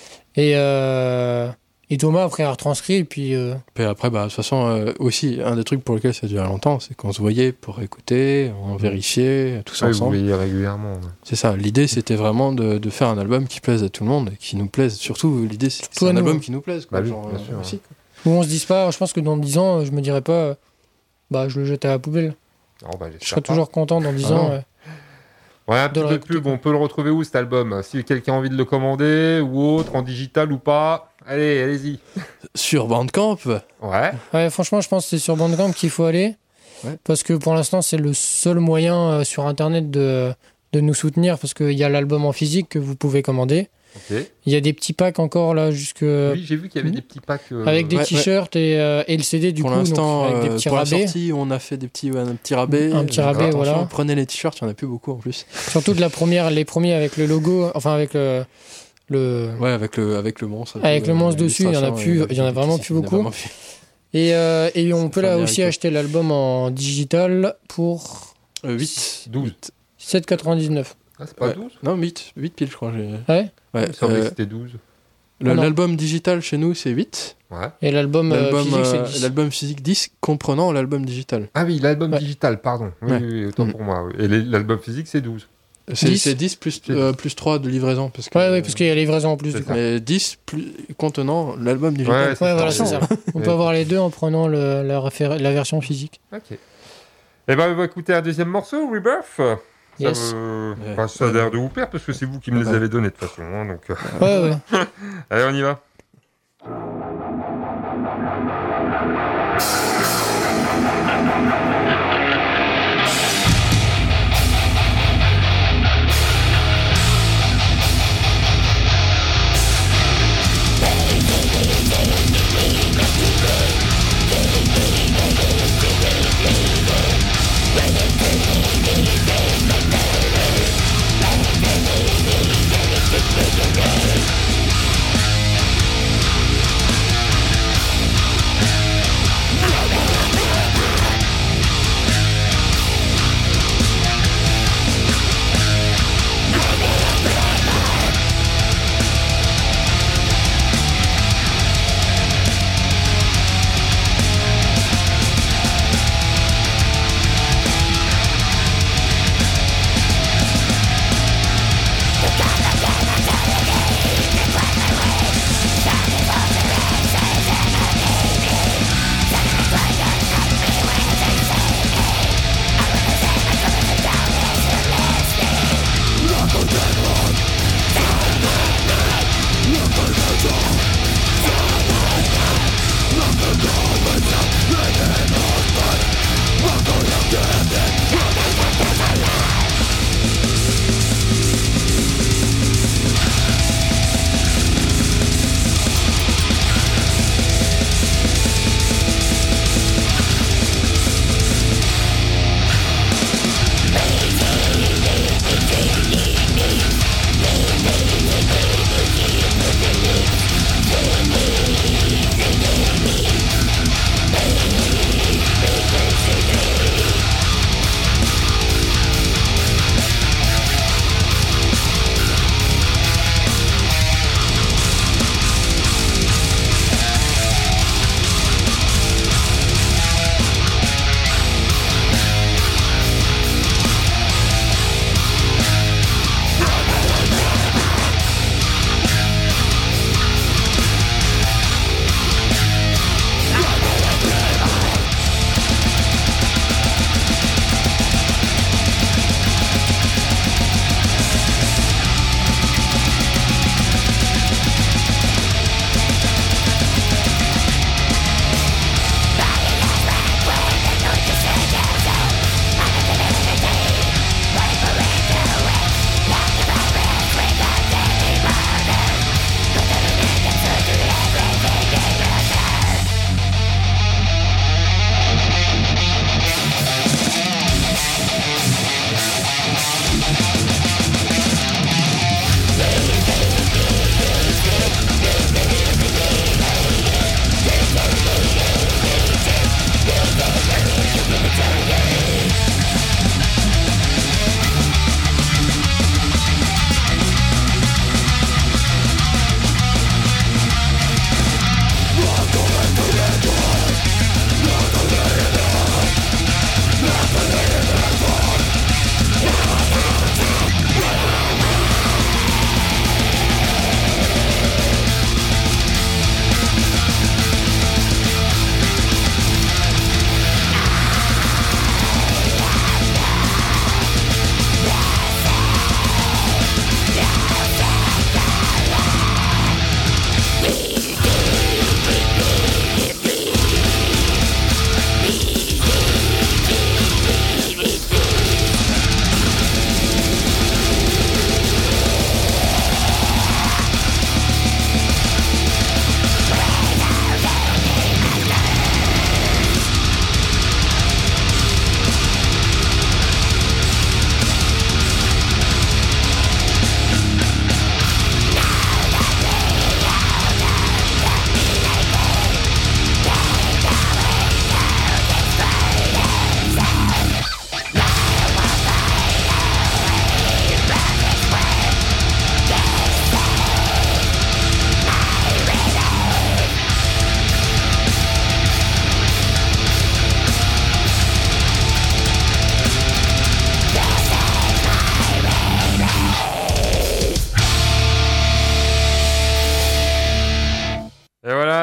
C: Et euh, et Thomas après a retranscrit et puis euh,
D: Puis après, bah, de toute façon, euh, aussi, un des trucs pour lesquels ça a duré longtemps, c'est qu'on se voyait pour écouter, on vérifiait, tous
B: Ouais, vous
D: ensemble.
B: voyez régulièrement. ouais.
D: C'est ça, l'idée c'était vraiment de, de faire un album qui plaise à tout le monde, et qui nous plaise. Surtout, l'idée c'est que
C: Surtout
D: c'est
C: à
D: un
C: nous,
D: album
C: hein.
D: qui nous plaise. Quoi,
B: Bah oui,
D: genre,
B: bien
D: euh,
B: sûr,
D: aussi,
C: où on se dise pas, je pense que dans dix ans, je me dirais pas, euh, bah je le jette à la poubelle.
B: Oh, bah, j'espère
C: Je serais
B: pas.
C: toujours content dans dix
D: Ah
C: ans.
D: non.
C: ouais.
B: Ouais, un
C: de
B: petit
C: le
B: peu de
C: réécouter,
B: pub,
C: quoi.
B: on peut le retrouver où cet album? Si quelqu'un a envie de le commander ou autre, en digital ou pas, allez, allez-y.
D: Sur Bandcamp,
B: Ouais,
C: Ouais, franchement, je pense que c'est sur Bandcamp qu'il faut aller.
D: Ouais.
C: Parce que pour l'instant, c'est le seul moyen euh, sur Internet de, de nous soutenir. Parce qu'il y a l'album en physique que vous pouvez commander.
B: ok.
C: Il y a des petits packs encore là, jusque.
B: Oui, j'ai vu qu'il y avait des petits packs. euh,
C: Avec des
D: Ouais,
C: t-shirts et, euh, et le C D du
D: pour
C: coup.
D: l'instant,
C: donc, avec des
D: euh,
C: petits
D: pour la
C: rabais.
D: sortie, on a fait des petits, ouais, un petit rabais.
C: Un petit
D: Euh,
C: rabais,
D: attention,
C: voilà.
D: Prenez les t-shirts, il n'y en a plus beaucoup en plus.
C: Surtout de la première, les premiers avec le logo. Enfin, avec le. le...
D: Ouais, avec le, avec le monstre.
C: Avec
D: euh,
C: le monstre dessus, il y en a
D: l'illustration,
C: plus- il y en a vraiment plus
D: il y en a
C: beaucoup.
D: vraiment plus.
C: Et, euh, et on
D: Ça
C: peut
D: fait
C: là
D: bien
C: aussi
D: écho.
C: acheter l'album en digital pour
D: Euh, huit.
B: douze.
C: sept euros quatre-vingt-dix-neuf.
B: Ah, c'est pas
D: Ouais.
B: douze?
D: Non, huit. huit piles, je crois. j'ai-
C: Ouais.
D: Ouais,
B: Il me semblait
D: euh,
B: que c'était douze.
D: le-
C: Ah non.
D: L'album digital chez nous, c'est huit.
B: Ouais.
C: Et l'album euh,
D: L'album
C: physique, c'est
D: euh,
C: dix.
D: l'album physique dix, comprenant l'album digital.
B: Ah oui, l'album
C: Ouais.
B: digital, pardon. Oui,
D: Ouais.
B: oui, oui, autant
D: Mm.
B: pour moi. oui. Et les- l'album physique, c'est douze.
D: C'est
C: dix.
D: c'est dix plus,
B: C'est
D: euh, plus trois de livraison. Parce que,
C: Ouais, ouais, parce qu'il y a les livraisons en plus
B: C'est
C: du coup.
B: ça.
D: Mais dix plus, contenant l'album digital.
B: Ouais, c'est
C: Ouais,
B: ça.
C: voilà, c'est ça. On
B: Ouais.
C: peut avoir les deux en prenant le- la, réfé- la version physique.
B: Ok. Eh ben, on va écouter un deuxième morceau, Rebirth. Ça,
C: Yes.
B: me-
D: Ouais.
B: enfin, ça a l'air de vous plaire parce que c'est vous qui me les
D: Ouais.
B: avez donnés de toute façon. hein, donc, euh,
C: Ouais, ouais.
B: Allez, on y va.
A: Thank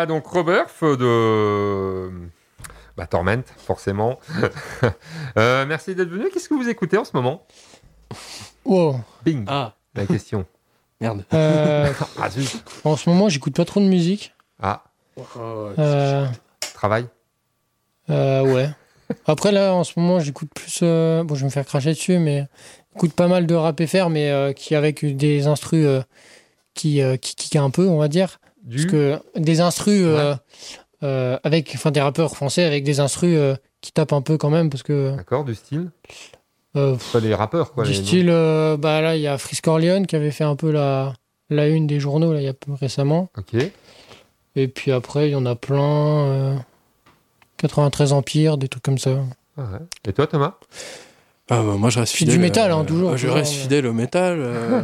B: Voilà, donc Robert de bah, Torment, forcément. euh, merci d'être venu. Qu'est-ce que vous écoutez en ce moment?
C: Wow.
B: Bing,
D: Ah,
B: la question.
D: merde.
C: Euh,
B: Ah, zut.
C: en ce moment, j'écoute pas trop de musique.
B: Ah,
C: Euh,
B: travail.
C: euh, ouais. Après, là, en ce moment, j'écoute plus. euh, Bon, je vais me faire cracher dessus, mais j'écoute pas mal de rap F R, mais euh, qui avec des instrus euh, qui, euh, qui kick un peu, on va dire.
B: Du...
C: Parce que des instrus euh, euh, avec. Enfin, des rappeurs français avec des instrus euh, qui tapent un peu quand même, parce que.
B: D'accord, du style.
C: euh,
B: Pas les rappeurs, quoi.
C: du
B: les noms.
C: style. euh, bah là, il y a Freeze Corleone qui avait fait un peu la, la une des journaux, là, il y a peu récemment.
B: Ok.
C: Et puis après, il y en a plein. euh, quatre-vingt-treize Empire, des trucs comme ça.
B: Ah ouais. Et toi, Thomas?
D: Ah, bah, moi, je reste
C: Puis
D: fidèle.
C: du métal, hein,
D: euh,
C: toujours,
D: Je
C: toujours,
D: reste
C: mais-
D: fidèle au métal. euh.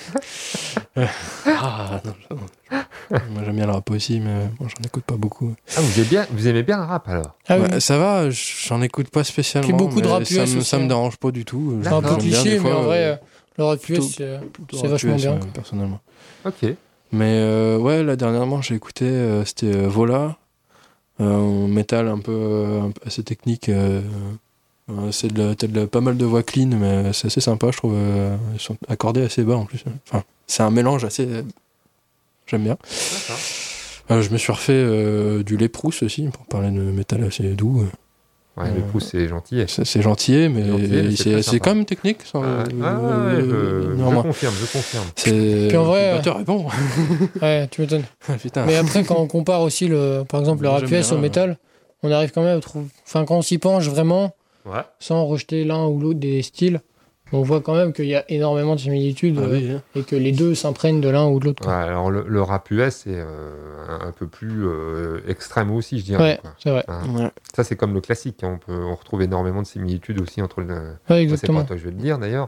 D: ah, non, non. Moi, j'aime bien le rap aussi, mais bon, j'en écoute pas beaucoup.
B: Ah, vous aimez bien, vous aimez bien le rap alors?
C: Ah
D: Ouais,
C: oui,
D: ça va, j'en écoute pas spécialement.
C: Puis beaucoup de
D: mais
C: rap
D: ça,
C: U S
D: me,
C: aussi,
D: ça me
C: hein.
D: dérange pas du tout.
C: c'est un peu
D: J'aime bien,
C: cliché,
D: des
C: mais
D: fois,
C: en vrai,
D: euh,
C: euh, le rap U S,
D: plutôt-
C: c'est
D: plutôt
C: c'est
D: rap
C: vachement
D: U S,
C: bien.
D: ouais, personnellement.
B: Ok.
D: Mais euh, ouais, là, dernièrement, j'ai écouté, euh, c'était euh, Vola, euh, un métal un peu, euh, un peu assez technique. euh, euh, c'est de, la- t'as de la- pas mal de voix clean, mais c'est assez sympa, je trouve. euh, ils sont accordés assez bas en plus. Enfin, c'est un mélange assez. euh, J'aime bien.
B: D'accord.
D: Euh, je me suis refait euh, du Léprous aussi, pour parler de métal assez doux.
B: Ouais, le
D: Euh,
B: pouce, c'est gentil.
D: C'est c'est gentil, mais
B: Gentil, mais c'est
D: c'est
B: très
D: c'est
B: sympa.
D: quand même technique. Ça,
B: Ah, ouais,
D: euh,
B: ouais, ouais, je, je
D: néanmoins.
B: confirme, je confirme.
D: C'est.
C: Puis en vrai,
D: le batteur est bon.
C: Ouais, tu m'étonnes.
D: Putain.
C: Mais après, quand on compare aussi, le, par exemple, le
D: Moi,
C: rap
D: j'aime
C: U S
D: bien,
C: au métal, on arrive quand même à trouver. Enfin, quand on s'y penche vraiment,
B: Ouais.
C: sans rejeter l'un ou l'autre des styles, on voit quand même qu'il y a énormément de similitudes
D: Ah
C: euh,
D: oui, hein.
C: et que les deux s'imprègnent de l'un ou de l'autre.
B: Ouais,
C: quoi.
B: alors le, le rap U S, c'est euh, un, un peu plus euh, extrême aussi, je dirais.
C: Ouais,
B: quoi.
C: c'est vrai.
B: Hein.
D: Ouais.
B: Ça, c'est comme le classique. hein. On, peut, on retrouve énormément de similitudes aussi entre le.
C: Ouais,
B: Moi, c'est
C: exactement.
B: pas toi que je vais le dire d'ailleurs.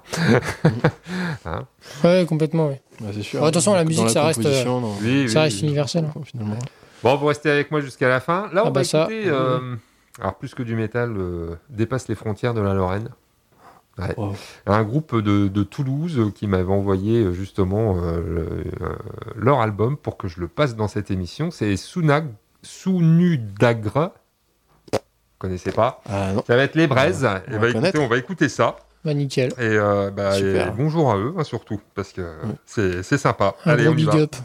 B: Hein.
C: Ouais, complètement, oui.
D: Ouais, c'est sûr.
C: Bon, attention, la
D: Dans
C: musique, ça reste,
D: composition, dans-
B: Oui,
C: Ça
B: oui,
C: reste
B: oui.
C: universel.
D: Finalement.
B: Bon, vous restez avec moi jusqu'à la fin. Là, on
C: Ah
B: va
C: bah ça.
B: écouter. euh, alors, plus que du métal, euh, dépasse les frontières de la Lorraine. Ouais.
D: Wow.
B: Un groupe de, de Toulouse euh, qui m'avait envoyé euh, justement euh, le- euh, leur album pour que je le passe dans cette émission. C'est Sounag, Sounudagre. Vous connaissez pas?
D: Ah non.
B: Ça va être les Braises.
D: On
B: Et
D: va
B: bah, écoutez,
D: connaître.
B: on va écouter ça.
C: Bah, nickel.
B: Et euh, bah,
D: Super.
B: et bonjour à eux, hein, surtout, parce que c'est c'est sympa.
C: Un
B: Allez,
C: gros
B: on y
C: big
B: va.
C: up.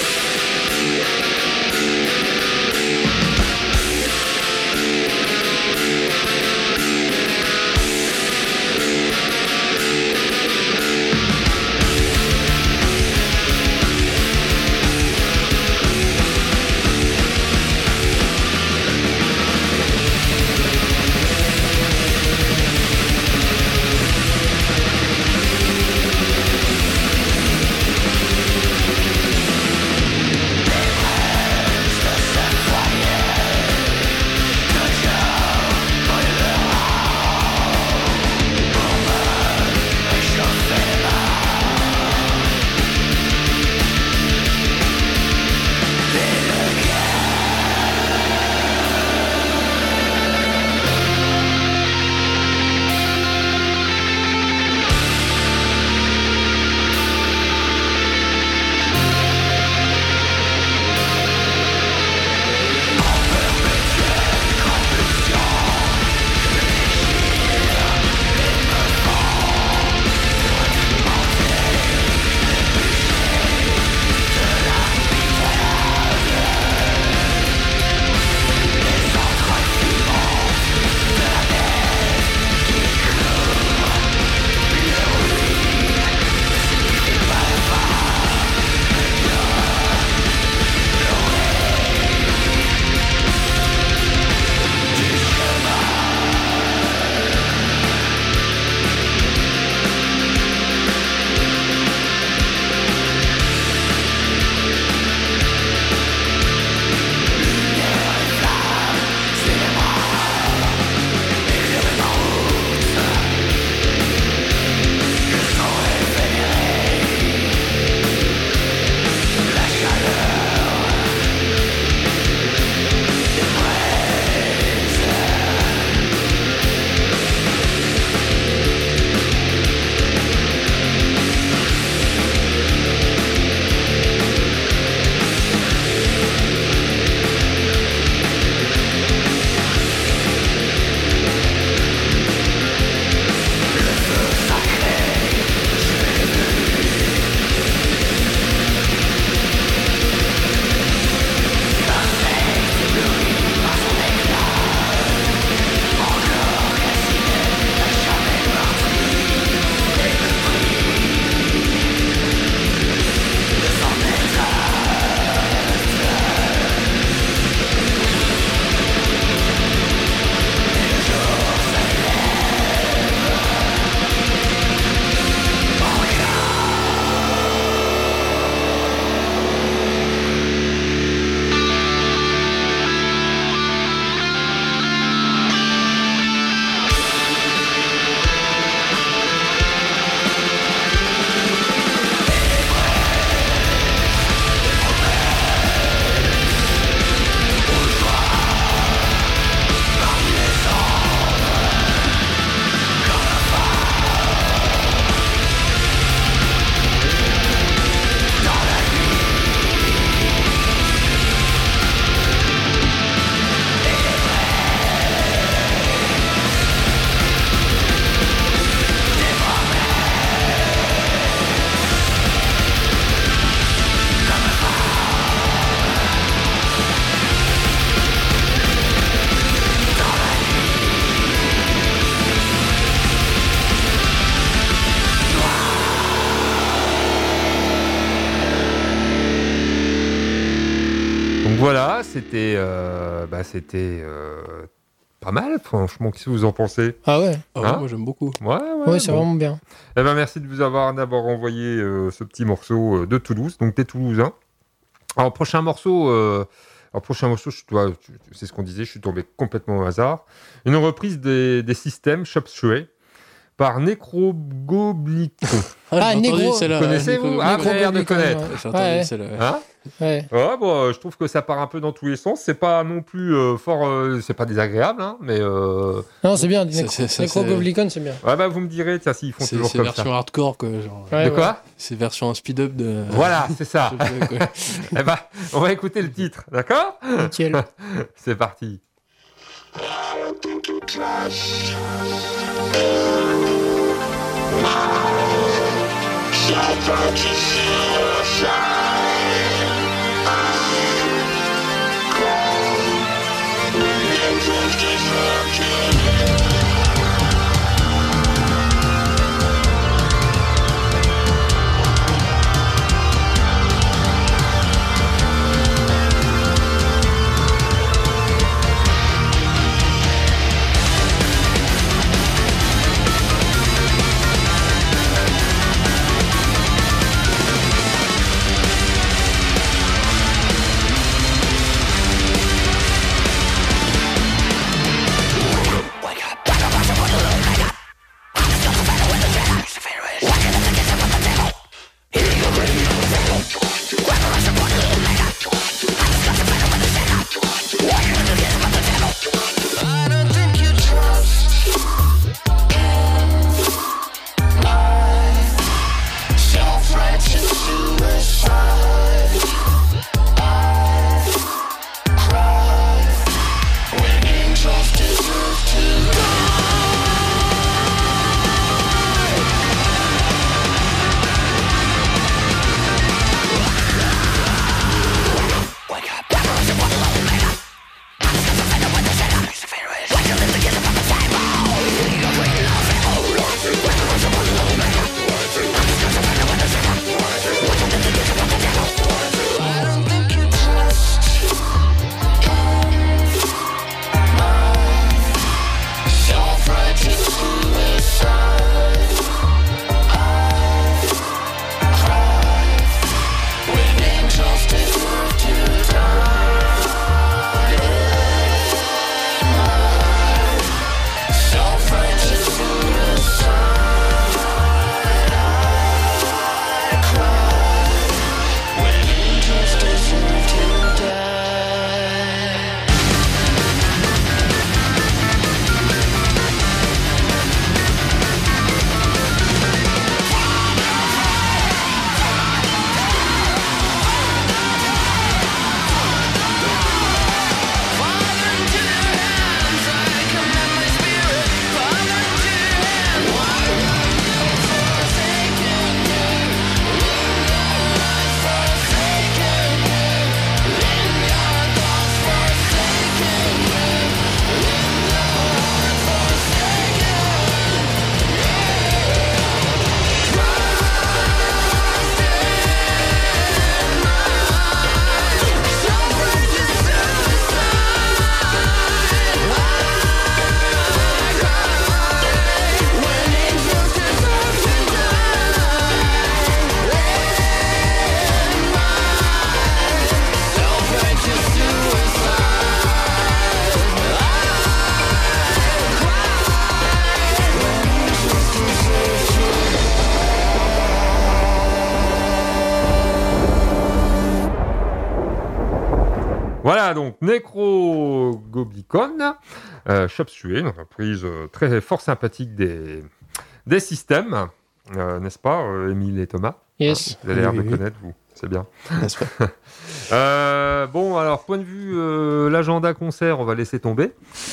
A: Thank
B: c'était, euh, bah, c'était euh, pas mal, franchement. Qu'est-ce que vous en pensez?
C: Ah ouais,
D: Ah ouais,
B: Hein
D: moi j'aime beaucoup.
B: Ouais, ouais.
C: ouais, c'est
B: bon.
C: vraiment bien.
B: Eh ben, merci de vous avoir d'avoir envoyé euh, ce petit morceau euh, de Toulouse. Donc, t'es toulousain. Alors, prochain morceau, euh, alors, prochain morceau, je dois, c'est ce qu'on disait, je suis tombé complètement au hasard. Une reprise des, des systèmes Chop Suey par Necrogoblicon.
C: Ah,
D: j'ai entendu
C: Negro.
D: celle-là,
B: Vous connaissez,
D: ouais,
B: vous
D: Nico-
B: Ah,
D: Nico-
B: vous avez l'air de
C: Necrogoblicon,
B: connaître.
C: ouais.
D: J'ai entendu
C: Ouais.
D: celle-là.
B: Hein
C: Ouais.
B: Ouais, bon, euh, je trouve que ça part un peu dans tous les sens. C'est pas non plus euh, fort, euh, c'est pas désagréable, hein, mais euh...
C: Non, c'est bien.
D: C'est-
C: Necro-
D: c'est- c'est-
C: Necrogoblicon, c'est bien.
B: ouais, bah vous me direz, tiens, s'ils font
D: C'est
B: toujours
D: c'est
B: comme
D: version
B: ça.
D: hardcore, quoi. Genre.
C: Ouais,
B: De
C: ouais.
B: quoi
D: C'est version speed-up de.
B: Voilà, c'est ça.
D: de- quoi.
B: Eh ben, on va écouter le titre, d'accord
C: Nickel.
B: C'est parti.
A: I don't think you trust in my self-righteous suicide. I cry when angels deserve to die. Wake up, I don't think you trust in my self-righteous suicide. I cry when angels deserve to die. Self-righteous suicide. I cry when angels deserve to die. Father, into your hands I commend my spirit. Father, into your hands forsaken you. Lord, forsaken you. In your thoughts forsaken you. Lord, forsaken you. Self-righteous when angels deserve to die. Self-righteous
B: Voilà, donc Necrogoblicon, euh, Chop Suey, une reprise euh, très fort sympathique des, des systèmes, euh, n'est-ce pas, euh, Émile et Thomas?
C: Yes.
B: Hein, vous avez l'air
D: Oui,
B: de
D: oui, oui.
B: connaître, vous, c'est bien.
D: N'est-ce pas?
B: Euh, bon, alors, point de vue euh, l'agenda concert, on va laisser tomber.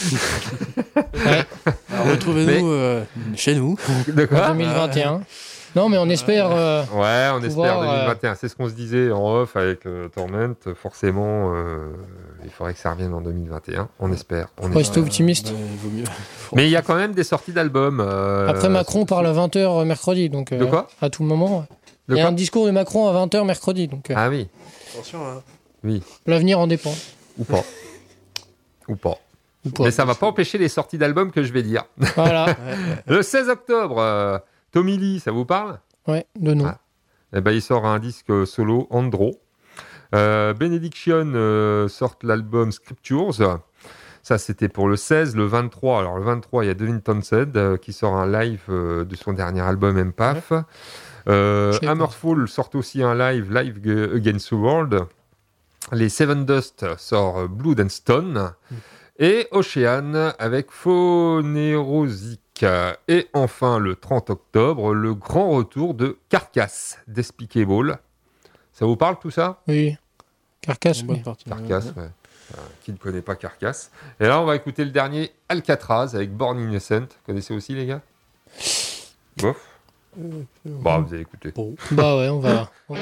D: Alors, retrouvez-nous euh, chez nous.
B: De
C: En
B: quoi
C: deux mille vingt et un. Non, mais on espère. euh,
B: Ouais, on espère
C: pouvoir,
B: deux mille vingt et un. C'est ce qu'on se disait en off avec euh, Torment. Forcément, euh, il faudrait que ça revienne en deux mille vingt et un. On espère. On
C: Ouais,
B: espère.
C: c'était optimiste.
D: Ouais, vaut mieux.
B: Mais il y a quand même des sorties d'albums. euh,
C: Après, Macron parle à vingt heures mercredi. Donc,
B: De
C: euh,
B: quoi
C: à tout moment.
B: De
C: Il y a
B: quoi
C: un discours de Macron à vingt heures mercredi. Donc, euh,
B: Ah oui.
D: Attention, hein.
B: Oui.
C: l'avenir en dépend.
B: Ou pas. Ou pas.
C: Ou pas.
B: Mais ça va pas empêcher les sorties d'albums que je vais dire.
C: Voilà.
D: Ouais, ouais.
B: Le seize octobre, euh, Tommy Lee, ça vous parle?
C: Ouais, de nom.
B: Ah. Eh ben, il sort un disque solo, Andro. Euh, Benediction euh, sort l'album Scriptures. Ça, c'était pour le seize. Le vingt-trois, alors le vingt-trois, il y a Devin Townsend euh, qui sort un live euh, de son dernier album, Empath. Ouais. Euh,
C: Je sais pas.
B: Hammerfall sort aussi un live, Live Against the World. Les Seven Dust sort euh, Blood and Stone. Mm. Et Ocean avec Phonerosic. Et enfin, le trente octobre, le grand retour de Carcass, Despicable. Ça vous parle tout ça?
C: Oui. Carcass,
D: Une
C: oui.
D: bonne partie.
B: Carcass,
D: Ouais.
B: ouais. Euh, qui ne connaît pas Carcass. Et là, on va écouter le dernier, Alcatraz, avec Born Innocent. Vous connaissez aussi, les gars? Bof.
D: Euh,
B: Bah, vous allez écouter.
D: Bon.
C: Bah ouais, on va. on-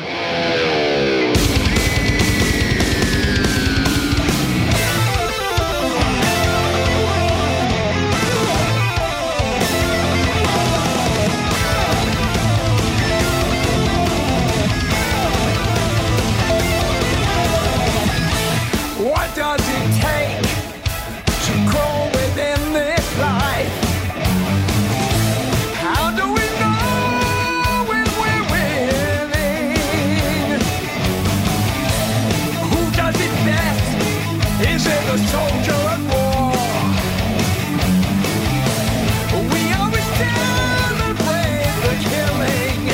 A: What does it take to grow within this life? How do we know when we're winning? Who does it best? Is it the soldier at war? We always celebrate the killing.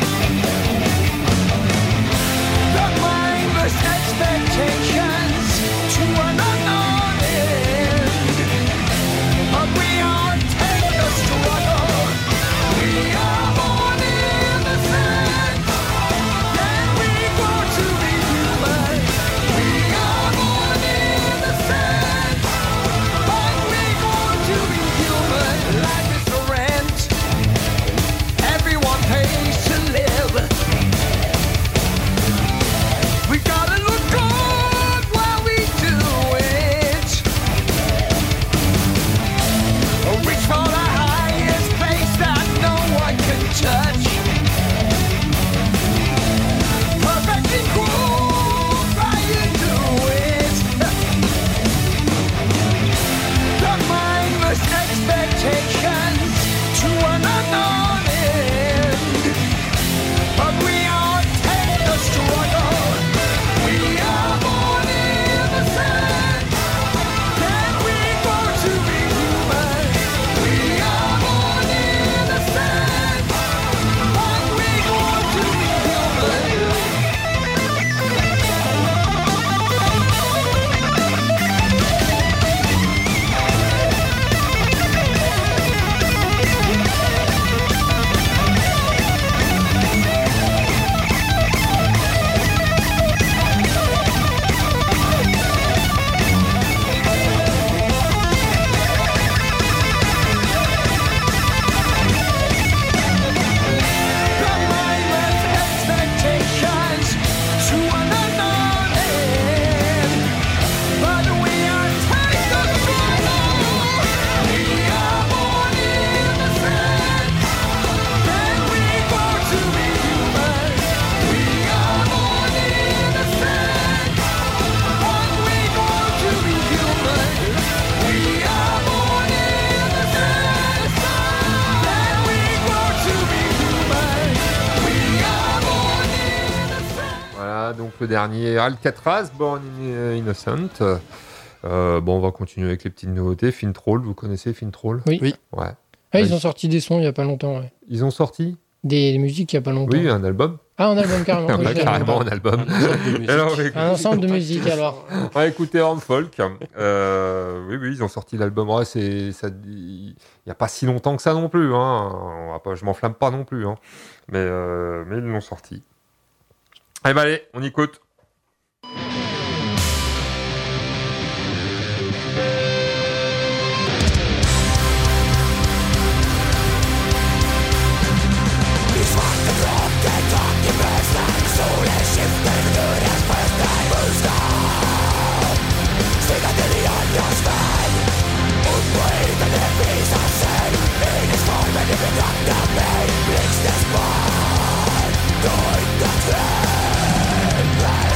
A: The mindless expectations to an unknown end. But we all take the struggle. We are born innocent. Then we grow to be human. We are born innocent. But we grow to be human. Life is the rent. Everyone pays to live. We gotta look good while we do it. Reach for the highest place that no one can touch. Perfectly cool while you do it. The mindless expectations to an unknown end. But we all take the struggle. We are born innocent. Then we grow to be human. We are born innocent. But we grow to be The mindless expectations to an unknown end. But we are take the struggle. We are born innocent. Then we grow to be human. We are born innocent. But we grow to be human. We are born innocent. Then we grow to be human. We are born innocent.
B: Voilà, donc le dernier, Alcatraz, Born In- Innocent. Euh, bon, on va continuer avec les petites nouveautés. Fintroll, vous connaissez Fintroll?
C: Oui.
D: Oui.
B: Ouais.
C: Ah, ils
B: Ouais.
C: ont sorti des sons il y a pas longtemps, ouais.
B: Ils ont sorti?
C: Des musiques il y a pas longtemps.
B: Oui, un album.
C: Ah, un album carrément.
B: Ah,
C: oui,
B: bah,
C: carrément.
B: carrément un album.
D: Un ensemble de musique.
B: Alors, on va écouter-
C: Un ensemble de musique alors.
B: on va écouter Arm Folk. Euh, oui, oui, ils ont sorti l'album. Ouais, c'est, ça, il n'y a pas si longtemps que ça non plus. Hein. On va pas, je m'enflamme pas non plus. Hein. Mais, euh, mais ils l'ont sorti. Allez, bah, allez, on écoute.
A: Blitz des Bahn durch das Leben.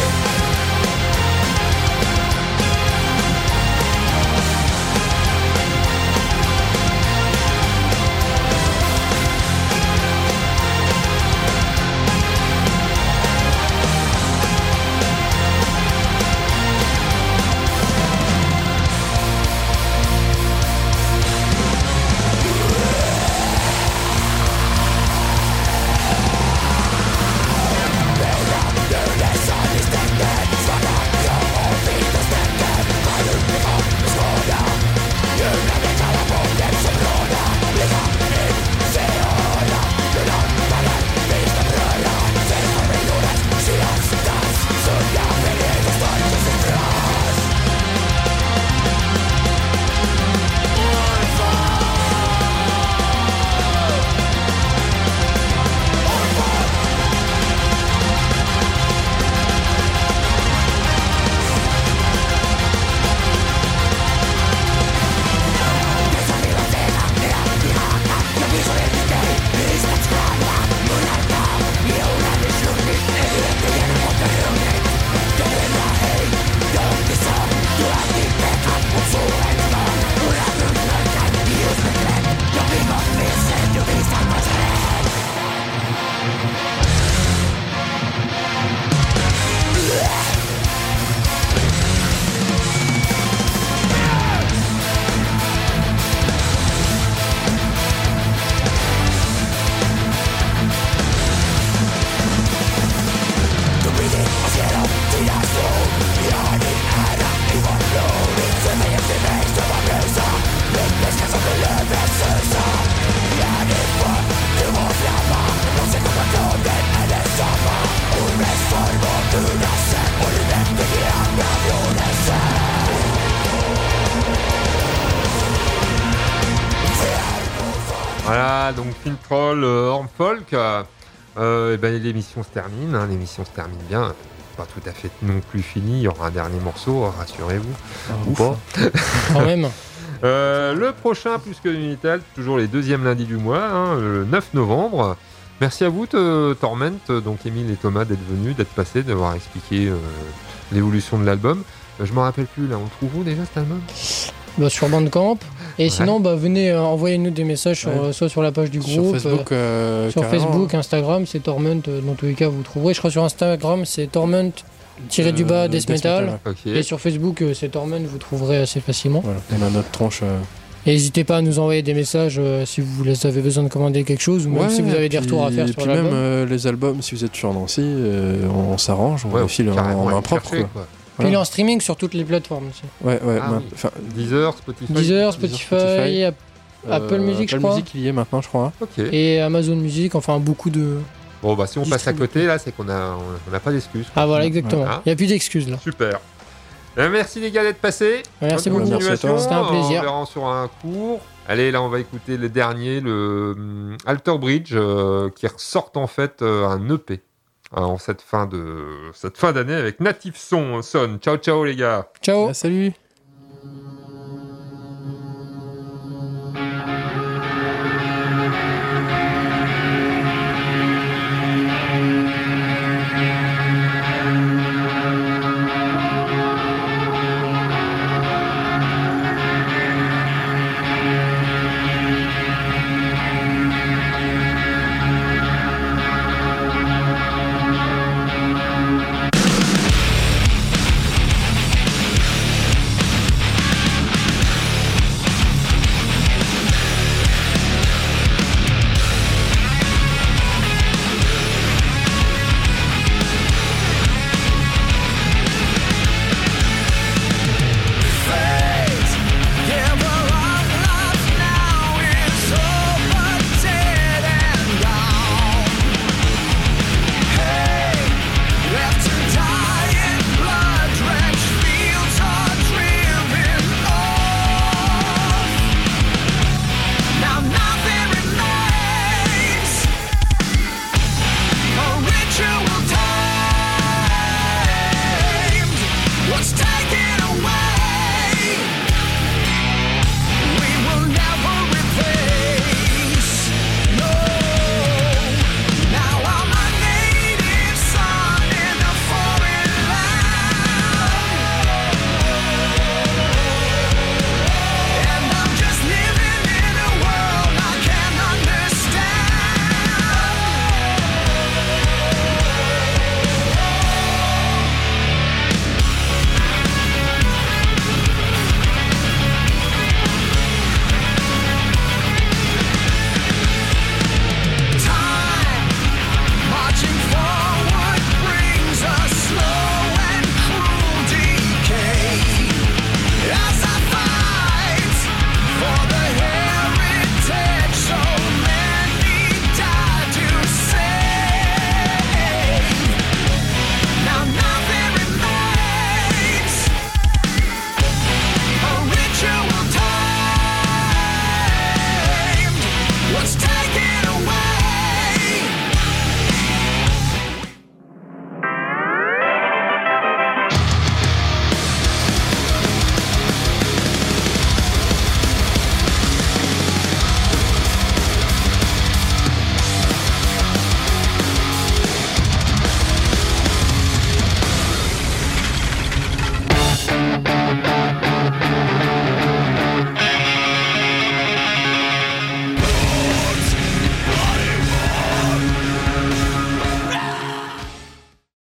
B: Voilà, donc Film Troll, euh, Orm Folk. Euh, et ben, l'émission se termine, hein, l'émission se termine bien. Pas tout à fait non plus fini, il y aura un dernier morceau, rassurez-vous.
D: Ah,
B: Ou
D: ouf.
B: pas.
C: Quand même.
B: Euh, le prochain, plus que Unital, toujours les deuxièmes lundis du mois, hein, le neuf novembre. Merci à vous, te- Torment, donc Émile et Thomas, d'être venus, d'être passés, d'avoir expliqué euh, l'évolution de l'album. Euh, je m'en rappelle plus, là, on le trouve où déjà cet album?
C: Bah, sur Bandcamp. Et
B: Ouais.
C: sinon, bah, venez euh, envoyer-nous des messages sur,
D: Ouais.
C: euh, soit sur la page du
D: Sur
C: groupe,
D: Facebook, euh,
C: euh, sur
D: carrément.
C: Facebook, Instagram, c'est Torment. euh, dans tous les cas, vous trouverez. Je crois sur Instagram, c'est Torment tiré du bas
D: Euh,
C: Death
D: Death
C: Metal.
D: Metal,
B: Ok.
C: Et sur Facebook, euh, c'est Torment, vous trouverez assez facilement.
D: Voilà, on a notre tronche. euh,
C: Et n'hésitez pas à nous envoyer des messages euh, si vous avez besoin de commander quelque chose ou même
D: ouais,
C: si vous avez des
D: puis-
C: retours à faire
D: Et
C: sur
D: puis même
C: l'album.
D: euh, les albums, si vous êtes sur Nancy, euh, on, on s'arrange, on
B: Ouais,
D: les file en,
B: carrément,
D: en main
B: aller
D: propre.
B: chercher,
D: Quoi.
B: quoi.
C: Puis il est en streaming sur toutes les plateformes aussi.
D: Ouais, ouais.
B: Ah
D: ma-
B: oui.
D: enfin,
B: Deezer, Spotify.
C: Deezer, Spotify,
D: Spotify.
C: App- Apple
D: euh,
C: Music, je
D: Apple
C: crois.
D: Music, il y est maintenant, je crois.
B: Ok.
C: Et Amazon Music, enfin beaucoup de...
B: Bon, bah si on passe à
C: Distribué.
B: côté, là, c'est qu'on a, on n'a pas d'excuses.
C: Ah voilà, exactement.
B: Voilà.
C: Il n'y a plus d'excuses là.
B: Super. Euh, merci les gars d'être passés.
C: Merci
B: Bonne
C: beaucoup.
D: Merci à toi.
B: continuation.
C: C'était un plaisir.
B: On verra sur un cours. Allez, là, on va écouter le dernier, le hum, Alter Bridge, euh, qui ressort en fait euh, un E P euh, en cette fin de cette fin d'année avec Native Son. Son. Ciao, ciao les gars.
C: Ciao.
D: Ah, salut.